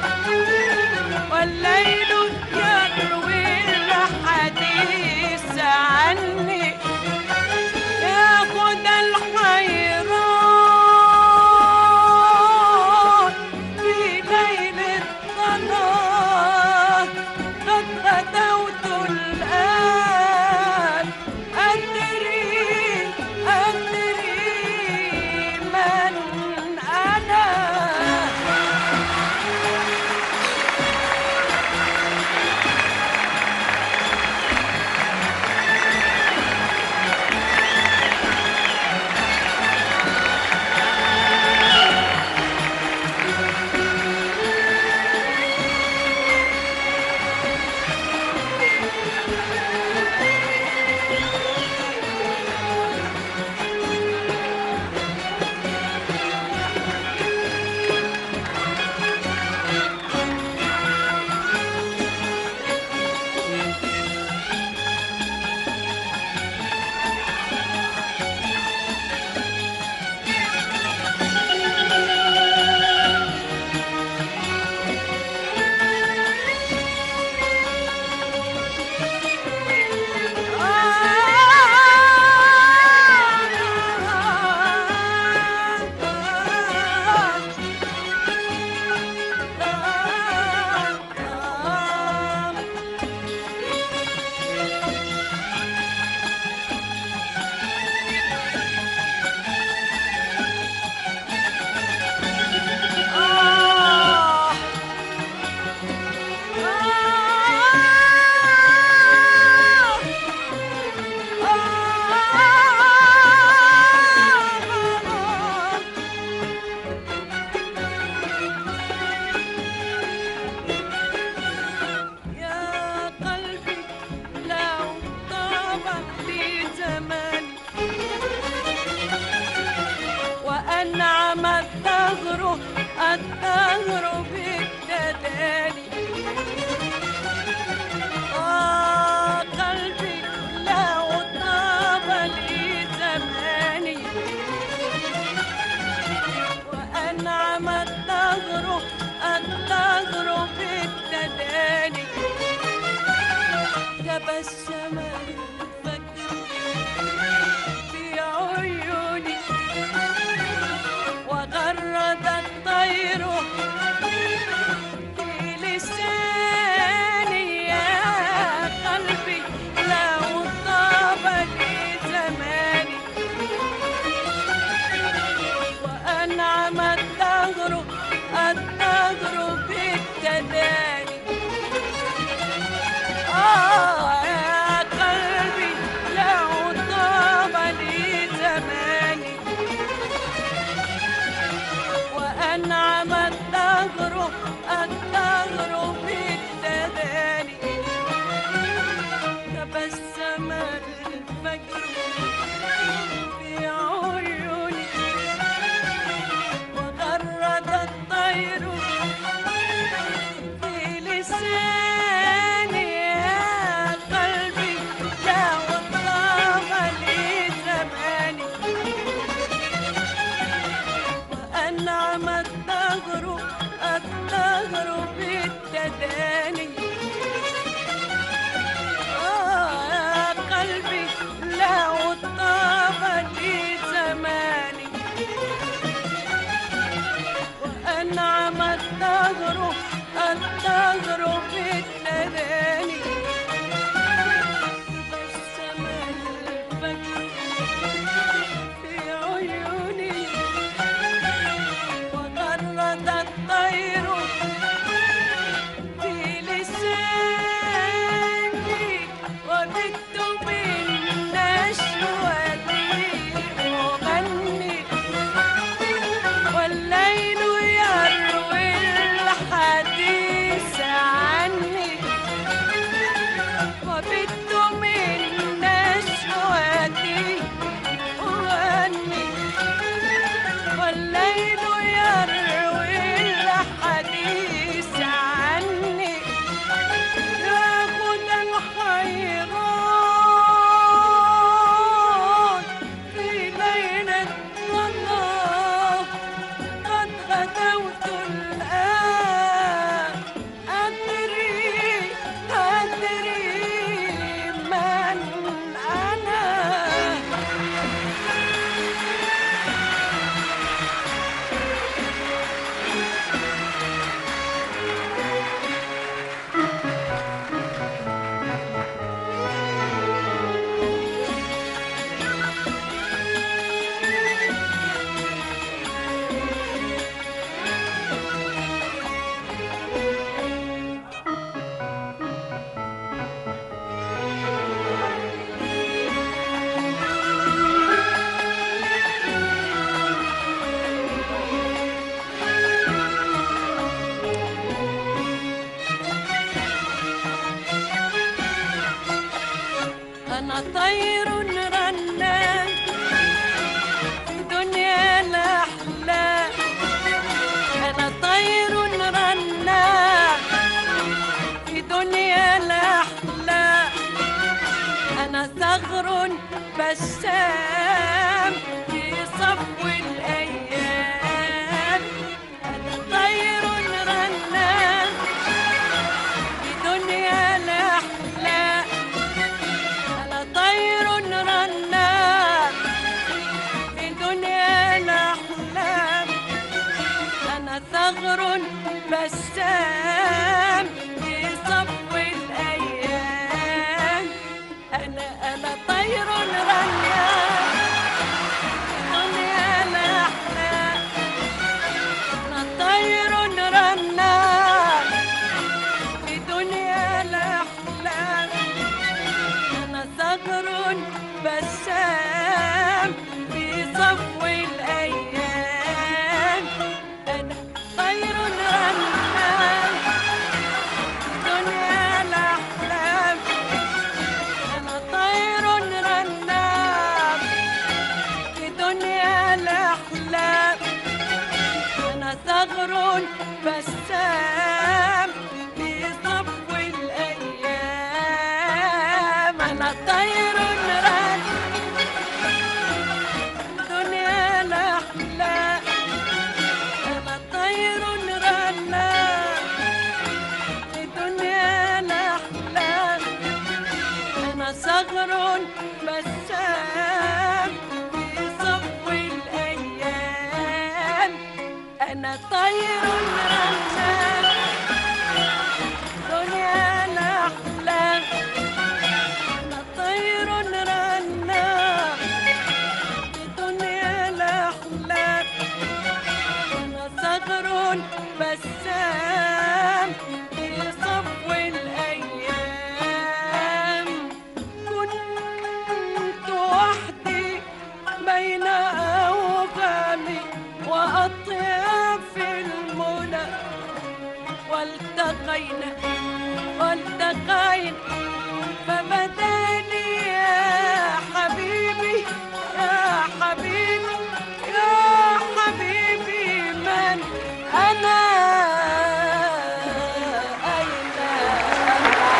والليل يروي الحديث عني ياخد الحيران في ليل الظلام قد غدوت الآن أدري من أنا الدهر بالتداني قلبي لو طاب لي زماني وأنعم الدهر الدهر بالتداني تبسم الفجر في عيوني وغرد الطير في لساني يا قلبي لا والله لي زماني وأنعم الدهر بالتداني يا قلبي لا والطاب لي زماني وأنعم الدهر بالتداني تبسم الفجر في عيوني وغرد الطير في لساني وبت بالنشوة أغني والليل يروي الحديث عني وبت من نشوتي أغني والليل يروي الحديث عني ياخد الحيران في ليل الظلام قد غدوت الآن أدري من أنا أنا طير رنان في دنيا الأحلام أنا طير رنان في دنيا الأحلام أنا ثغر بسام في صفو الأيام أنا طير رنان في دنيا الأحلام أنا طير رنان في دنيا الأحلام أنا ثغر بسام في صفو الأيام أنا طير رنان في دنيا الأحلام أنا طير رنان في دنيا الأحلام أنا ثغر بسام في صفو الأيام أنا طير رنان في دنيا الأحلام أنا طير رنان في دنيا الأحلام أنا ثغر بسام في صفو الأيام أنا طير رنان دنيا الأحلام أنا طير رنان في دنيا الأحلام أنا صغر بسام في صفو الأيام أنا طير رنان دنيا الأحلام أنا طير رنان في دنيا الأحلام أنا صغر بسام في صفو الأيام كنت وحدي بين أوغامي وأطياف المنى والتقينا والتقينا فبداني يا حبيبي يا حبيبي يا حبيبي من أنا أين أنا.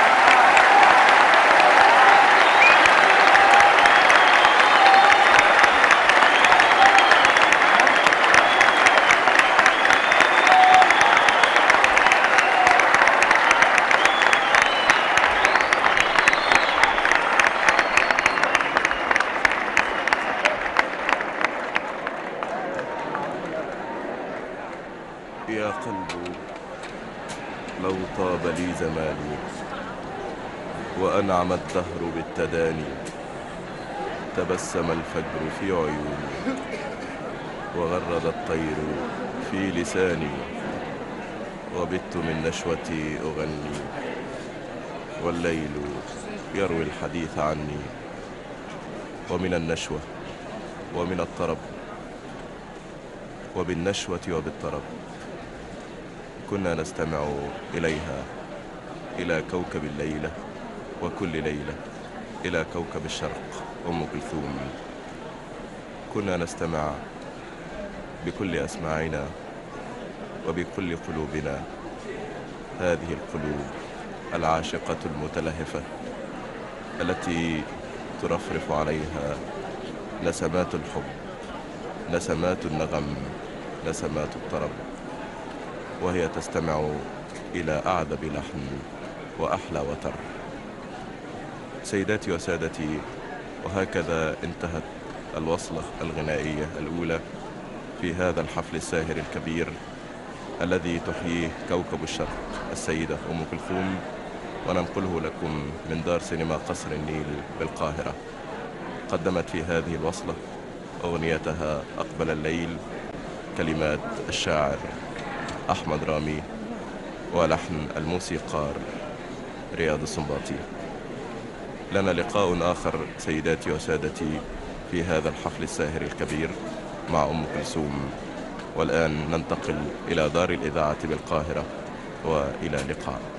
يا قلب لو طاب لي زماني وأنعم الدهر بالتداني، تبسم الفجر في عيوني وغرد الطير في لساني، وبت من نشوتي أغني والليل يروي الحديث عني. ومن النشوة ومن الطرب وبالنشوة وبالطرب كنا نستمع إليها، إلى كوكب الليلة وكل ليلة، إلى كوكب الشرق أم كلثوم. كنا نستمع بكل أسماعنا وبكل قلوبنا، هذه القلوب العاشقة المتلهفة التي ترفرف عليها نسمات الحب، نسمات النغم، نسمات الطرب، وهي تستمع إلى أعذب لحن وأحلى وتر. سيداتي وسادتي، وهكذا انتهت الوصلة الغنائية الأولى في هذا الحفل الساهر الكبير الذي تحييه كوكب الشرق السيدة أم كلثوم، وننقله لكم من دار سينما قصر النيل بالقاهرة. قدمت في هذه الوصلة أغنيتها أقبل الليل، كلمات الشاعر أحمد رامي ولحن الموسيقار رياض السنباطي. لنا لقاء آخر سيداتي وسادتي في هذا الحفل الساهر الكبير مع أم كلثوم، والآن ننتقل إلى دار الإذاعة بالقاهرة، وإلى لقاء.